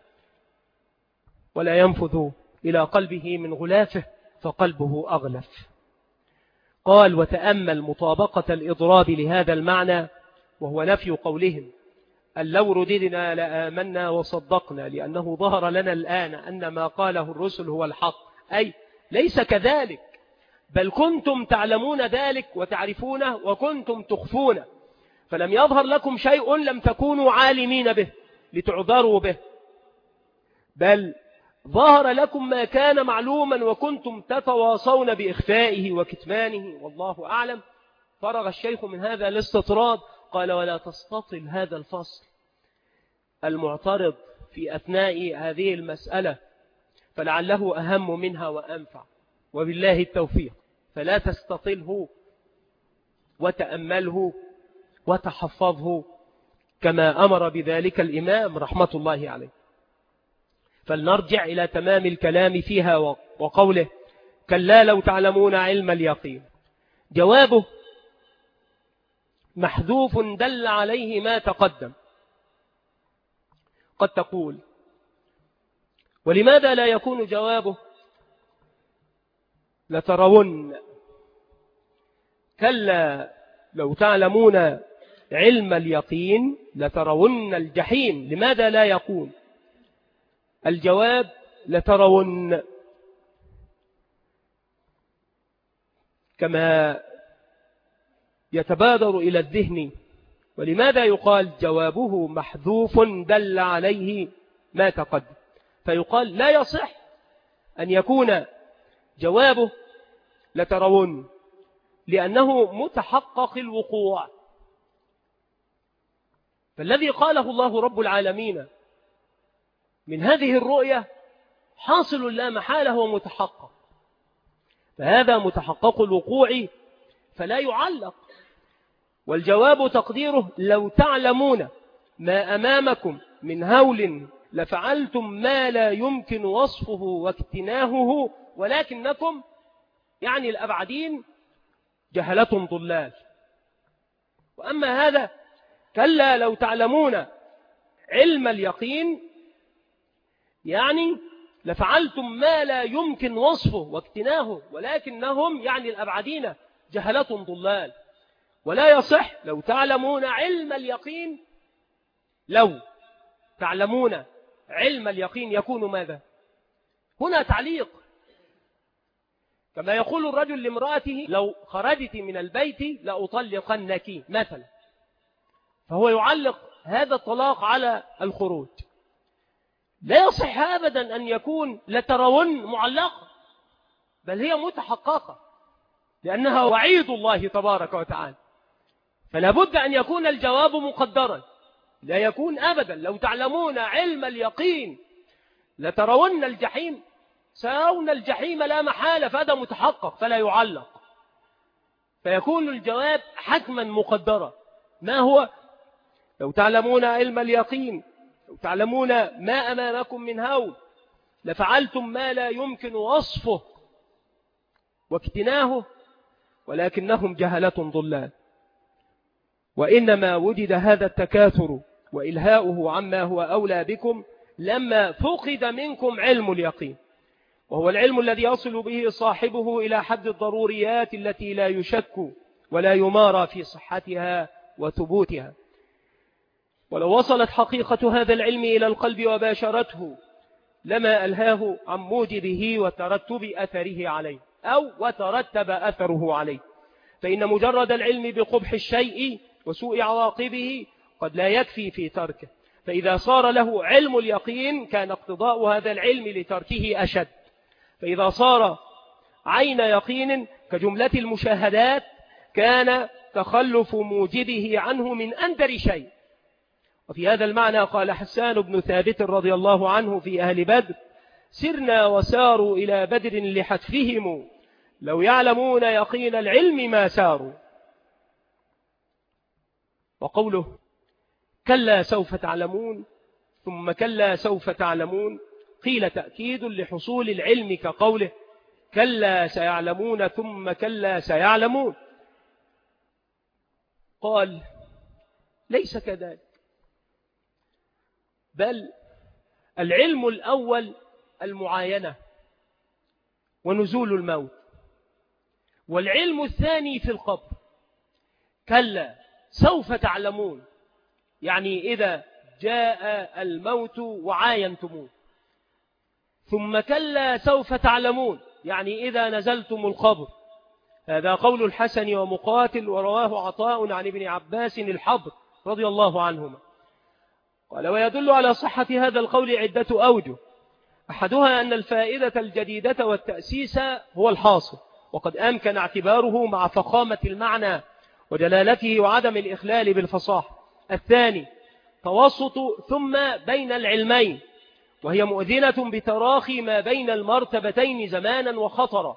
A: ولا ينفذ إلى قلبه من غلافه، فقلبه أغلف. قال: وتأمل مطابقة الإضراب لهذا المعنى، وهو نفي قولهم أن لو رددنا لآمنا وصدقنا، لأنه ظهر لنا الآن أن ما قاله الرسل هو الحق، أي ليس كذلك، بل كنتم تعلمون ذلك وتعرفونه وكنتم تخفونه، فلم يظهر لكم شيء لم تكونوا عالمين به لتعذروا به، بل ظهر لكم ما كان معلوما وكنتم تتواصون بإخفائه وكتمانه والله أعلم. فرغ الشيخ من هذا الاستطراد، قال: ولا تستطل هذا الفصل المعترض في أثناء هذه المسألة فلعله أهم منها وأنفع، وبالله التوفيق. فلا تستطله وتأمله وتحفظه كما أمر بذلك الإمام رحمة الله عليه. فلنرجع إلى تمام الكلام فيها وقوله: كلا لو تعلمون علم اليقين. جوابه محذوف دل عليه ما تقدم. قد تقول: ولماذا لا يكون جوابه لترون؟ كلا لو تعلمون علم اليقين لترون الجحيم. لماذا لا يكون الجواب لترون؟ كما يتبادر إلى الذهن. ولماذا يقال جوابه محذوف دل عليه ما تقدم؟ فيقال لا يصح أن يكون جوابه لترون، لأنه متحقق الوقوع. فالذي قاله الله رب العالمين من هذه الرؤية حاصل لا محالة ومتحقق، فهذا متحقق الوقوع فلا يعلق. والجواب تقديره: لو تعلمون ما أمامكم من هول لفعلتم ما لا يمكن وصفه واكتناهه ولكنكم يعني الأبعدين جهلة ضلال. وأما هذا كلا لو تعلمون علم اليقين يعني لفعلتم ما لا يمكن وصفه واكتناهه ولكنهم يعني الأبعدين جهلة ضلال. ولا يصح لو تعلمون علم اليقين. لو تعلمون علم اليقين يكون ماذا؟ هنا تعليق، كما يقول الرجل لامرأته: لو خرجت من البيت لأطلقنك مثلا. فهو يعلق هذا الطلاق على الخروج. لا يصح أبدا أن يكون لترون معلقة، بل هي متحققة لأنها وعيد الله تبارك وتعالى. فلا بد أن يكون الجواب مقدرا، لا يكون أبدا لو تعلمون علم اليقين لترون الجحيم. سيرون الجحيم لا محالة، فهذا متحقق فلا يعلق. فيكون الجواب حتما مقدرا. ما هو؟ لو تعلمون علم اليقين، لو تعلمون ما أمامكم من هول لفعلتم ما لا يمكن وصفه واكتناهه ولكنهم جهلة ضلال. وإنما وجد هذا التكاثر وإلهاؤه عما هو أولى بكم لما فقد منكم علم اليقين، وهو العلم الذي يصل به صاحبه إلى حد الضروريات التي لا يشك ولا يمارى في صحتها وثبوتها. ولو وصلت حقيقة هذا العلم إلى القلب وباشرته لما ألهاه عن موجبه وترتب أثره عليه أو وترتب أثره عليه. فإن مجرد العلم بقبح الشيء وسوء عواقبه قد لا يكفي في تركه، فإذا صار له علم اليقين كان اقتضاء هذا العلم لتركه أشد. فإذا صار عين يقين كجملة المشاهدات كان تخلف موجبه عنه من أندر شيء. وفي هذا المعنى قال حسان بن ثابت رضي الله عنه في أهل بدر: سرنا وساروا إلى بدر لحتفهم لو يعلمون يقين العلم ما ساروا. وقوله كلا سوف تعلمون ثم كلا سوف تعلمون قيل تأكيد لحصول العلم كقوله كلا سيعلمون ثم كلا سيعلمون. قال ليس كذلك، بل العلم الأول المعاينة ونزول الموت، والعلم الثاني في القبر. كلا سوف تعلمون يعني إذا جاء الموت وعاينتموه، ثم كلا سوف تعلمون يعني إذا نزلتم القبر. هذا قول الحسن ومقاتل، ورواه عطاء عن ابن عباس الحبر رضي الله عنهما. قال ويدل على صحة هذا القول عدة أوجه. أحدها أن الفائدة الجديدة والتأسيس هو الحاصل، وقد أمكن اعتباره مع فخامة المعنى وجلالته وعدم الإخلال بالفصاحة. الثاني توسط ثم بين العلمين، وهي مؤذنة بتراخي ما بين المرتبتين زمانا وخطرا.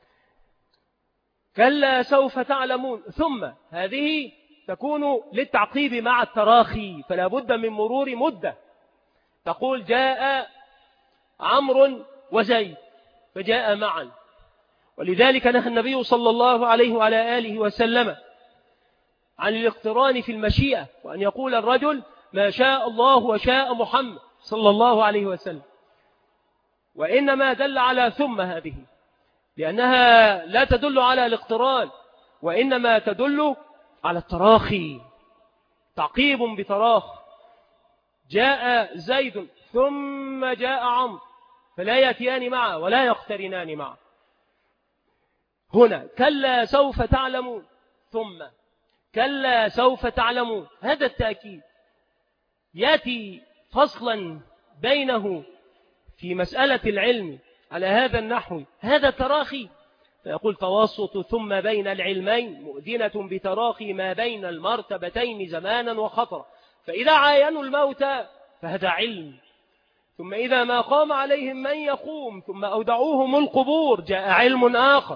A: كلا سوف تعلمون، ثم هذه تكون للتعقيب مع التراخي، فلا بد من مرور مدة. تقول جاء عمرو وزيد فجاء معا، ولذلك نهى النبي صلى الله عليه وعلى آله وسلم عن الاقتران في المشيئة، وأن يقول الرجل ما شاء الله وشاء محمد صلى الله عليه وسلم، وإنما دل على ثم هذه، لأنها لا تدل على الاقتران، وإنما تدل على التراخي، تعقيب بتراخ. جاء زيد ثم جاء عمرو، فلا يأتيان معا ولا يقترنان معا. هنا كلا سوف تعلمون، ثم كلا سوف تعلمون، هذا التأكيد يأتي فصلا بينه في مسألة العلم على هذا النحو، هذا تراخي، فيقول توسط ثم بين العلمين مؤذنة بتراخي ما بين المرتبتين زمانا وخطرا. فإذا عاينوا الموت فهذا علم، ثم إذا ما قام عليهم من يقوم ثم أودعوهم القبور جاء علم آخر.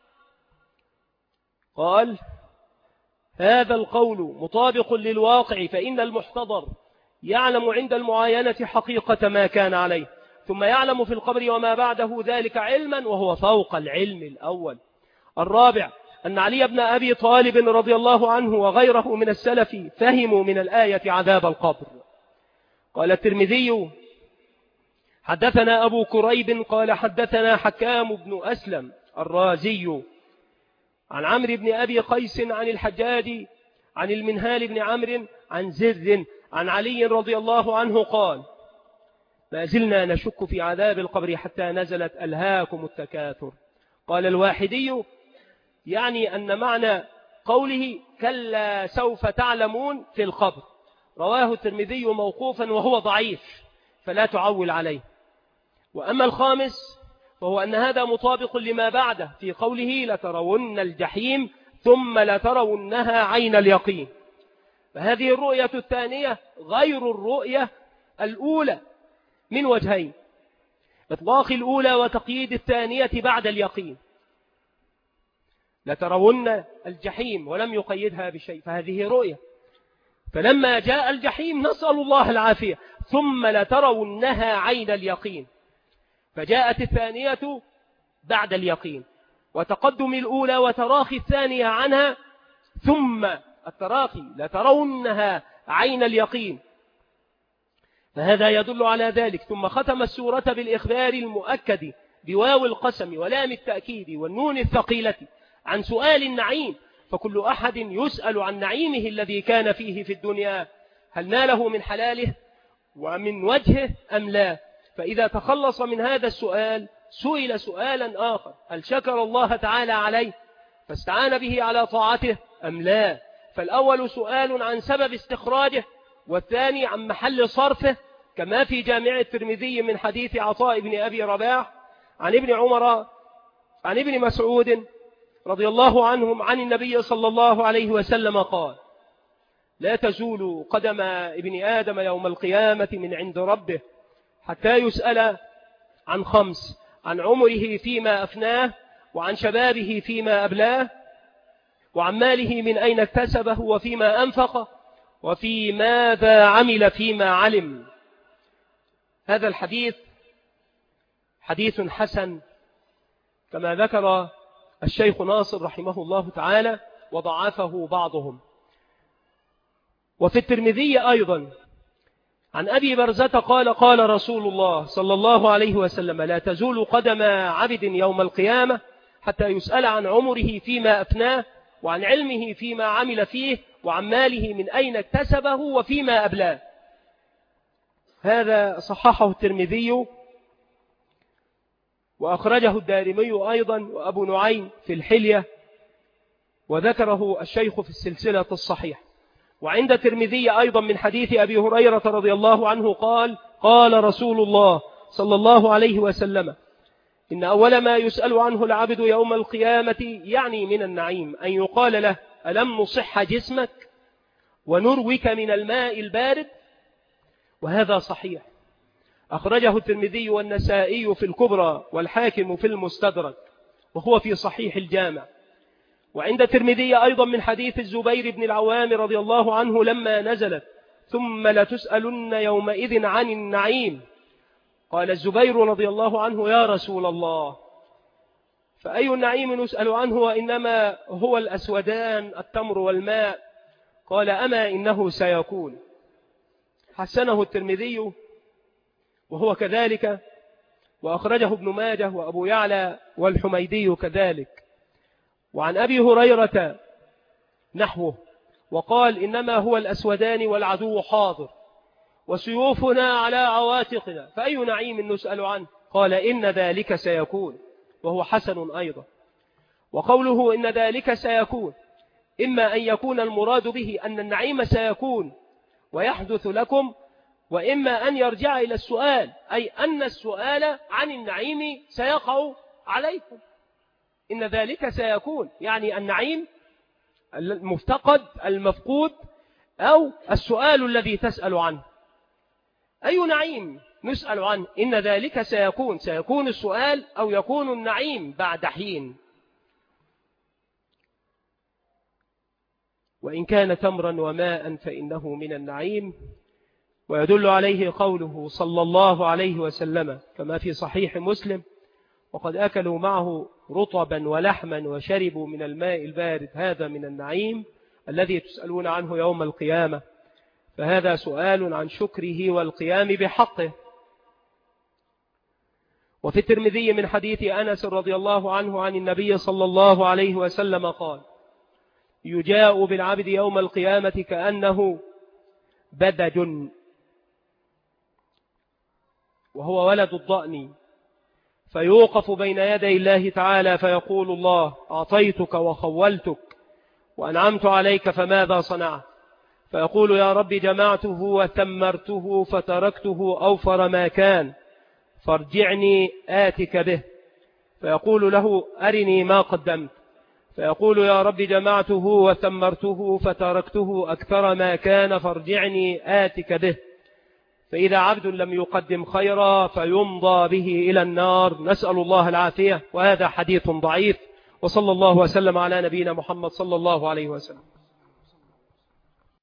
A: قال هذا القول مطابق للواقع، فإن المحتضر يعلم عند المعاينة حقيقة ما كان عليه، ثم يعلم في القبر وما بعده ذلك علما وهو فوق العلم الأول. الرابع أن علي بن أبي طالب رضي الله عنه وغيره من السلف فهموا من الآية عذاب القبر. قال الترمذي حدثنا أبو كريب قال حدثنا حكام بن أسلم الرازي عن عمرو بن أبي قيس عن الحجاج عن المنهال بن عمرو عن زر عن علي رضي الله عنه قال ما زلنا نشك في عذاب القبر حتى نزلت ألهاكم التكاثر. قال الواحدي يعني أن معنى قوله كلا سوف تعلمون في القبر. رواه الترمذي موقوفا وهو ضعيف فلا تعول عليه. وأما الخامس فهو أن هذا مطابق لما بعده في قوله لترون الجحيم ثم لترونها عين اليقين، فهذه الرؤية الثانية غير الرؤية الأولى من وجهين: إطلاق الأولى وتقييد الثانية بعد اليقين. لترون الجحيم ولم يقيدها بشيء، فهذه رؤية. فلما جاء الجحيم نسأل الله العافية ثم لترونها عين اليقين، فجاءت الثانية بعد اليقين، وتقدم الأولى وتراخي الثانية عنها ثم التراخي لترونها عين اليقين، فهذا يدل على ذلك. ثم ختم السورة بالإخبار المؤكد بواو القسم ولام التأكيد والنون الثقيلة عن سؤال النعيم، فكل أحد يسأل عن نعيمه الذي كان فيه في الدنيا، هل ناله من حلاله ومن وجهه أم لا؟ فإذا تخلص من هذا السؤال سئل سؤالا آخر: هل شكر الله تعالى عليه فاستعان به على طاعته أم لا؟ فالأول سؤال عن سبب استخراجه، والثاني عن محل صرفه، كما في جامع الترمذي من حديث عطاء بن أبي رباح عن ابن عمر عن ابن مسعود رضي الله عنهم عن النبي صلى الله عليه وسلم قال: لا تزول قدم ابن آدم يوم القيامة من عند ربه حتى يسأل عن خمس: عن عمره فيما أفناه، وعن شبابه فيما أبلاه، وعن ماله من أين اكتسبه وفيما أنفقه، وفي ماذا عمل فيما علم. هذا الحديث حديث حسن كما ذكر الشيخ ناصر رحمه الله تعالى، وضعفه بعضهم. وفي الترمذي أيضا عن أبي برزة قال: قال رسول الله صلى الله عليه وسلم: لا تزول قدم عبد يوم القيامة حتى يسأل عن عمره فيما أفناه، وعن علمه فيما عمل فيه، وعن ماله من أين اكتسبه وفيما أبلاه. هذا صححه الترمذي وأخرجه الدارمي أيضا وأبو نعيم في الحلية، وذكره الشيخ في السلسلة الصحيحة. وعند الترمذي أيضا من حديث أبي هريرة رضي الله عنه قال: قال رسول الله صلى الله عليه وسلم: إن أول ما يسأل عنه العبد يوم القيامة يعني من النعيم أن يقال له: ألم نصح جسمك ونروك من الماء البارد؟ وهذا صحيح، أخرجه الترمذي والنسائي في الكبرى والحاكم في المستدرك، وهو في صحيح الجامع. وعند الترمذي أيضا من حديث الزبير بن العوام رضي الله عنه لما نزلت: ثم لتسألن يومئذ عن النعيم. قال الزبير رضي الله عنه: يا رسول الله، فأي النعيم نسأل عنه وإنما هو الأسودان التمر والماء؟ قال: أما إنه سيكون. حسنه الترمذي وهو كذلك، وأخرجه ابن ماجه وأبو يعلى والحميدي كذلك. وعن أبي هريرة نحوه، وقال: إنما هو الأسودان والعدو حاضر وسيوفنا على عواتقنا، فأي نعيم نسأل عنه؟ قال: إن ذلك سيكون، وهو حسن أيضا. وقوله إن ذلك سيكون إما أن يكون المراد به أن النعيم سيكون ويحدث لكم، وإما أن يرجع إلى السؤال، أي أن السؤال عن النعيم سيقع عليكم. إن ذلك سيكون يعني النعيم المفتقد المفقود، أو السؤال الذي تسأل عنه. أي نعيم نسأل عنه؟ إن ذلك سيكون، سيكون السؤال أو يكون النعيم بعد حين. وإن كان تمرا وماء فإنه من النعيم. ويدل عليه قوله صلى الله عليه وسلم كما في صحيح مسلم: وقد أكلوا معه رطبا ولحما وشربوا من الماء البارد، هذا من النعيم الذي تسألون عنه يوم القيامة. فهذا سؤال عن شكره والقيام بحقه. وفي الترمذي من حديث أنس رضي الله عنه عن النبي صلى الله عليه وسلم قال: يجاء بالعبد يوم القيامة كأنه بدج، وهو ولد الضأن، فيوقف بين يدي الله تعالى فيقول الله: أعطيتك وخولتك وأنعمت عليك فماذا صنعت؟ فيقول: يا رب جمعته وثمرته فتركته أوفر ما كان، فارجعني آتك به. فيقول له: أرني ما قدمت. فيقول: يا رب جمعته وثمرته فتركته أكثر ما كان، فارجعني آتك به. فإذا عبد لم يقدم خيرا فيمضى به إلى النار، نسأل الله العافية. وهذا حديث ضعيف. وصلى الله وسلم على نبينا محمد صلى الله عليه وسلم.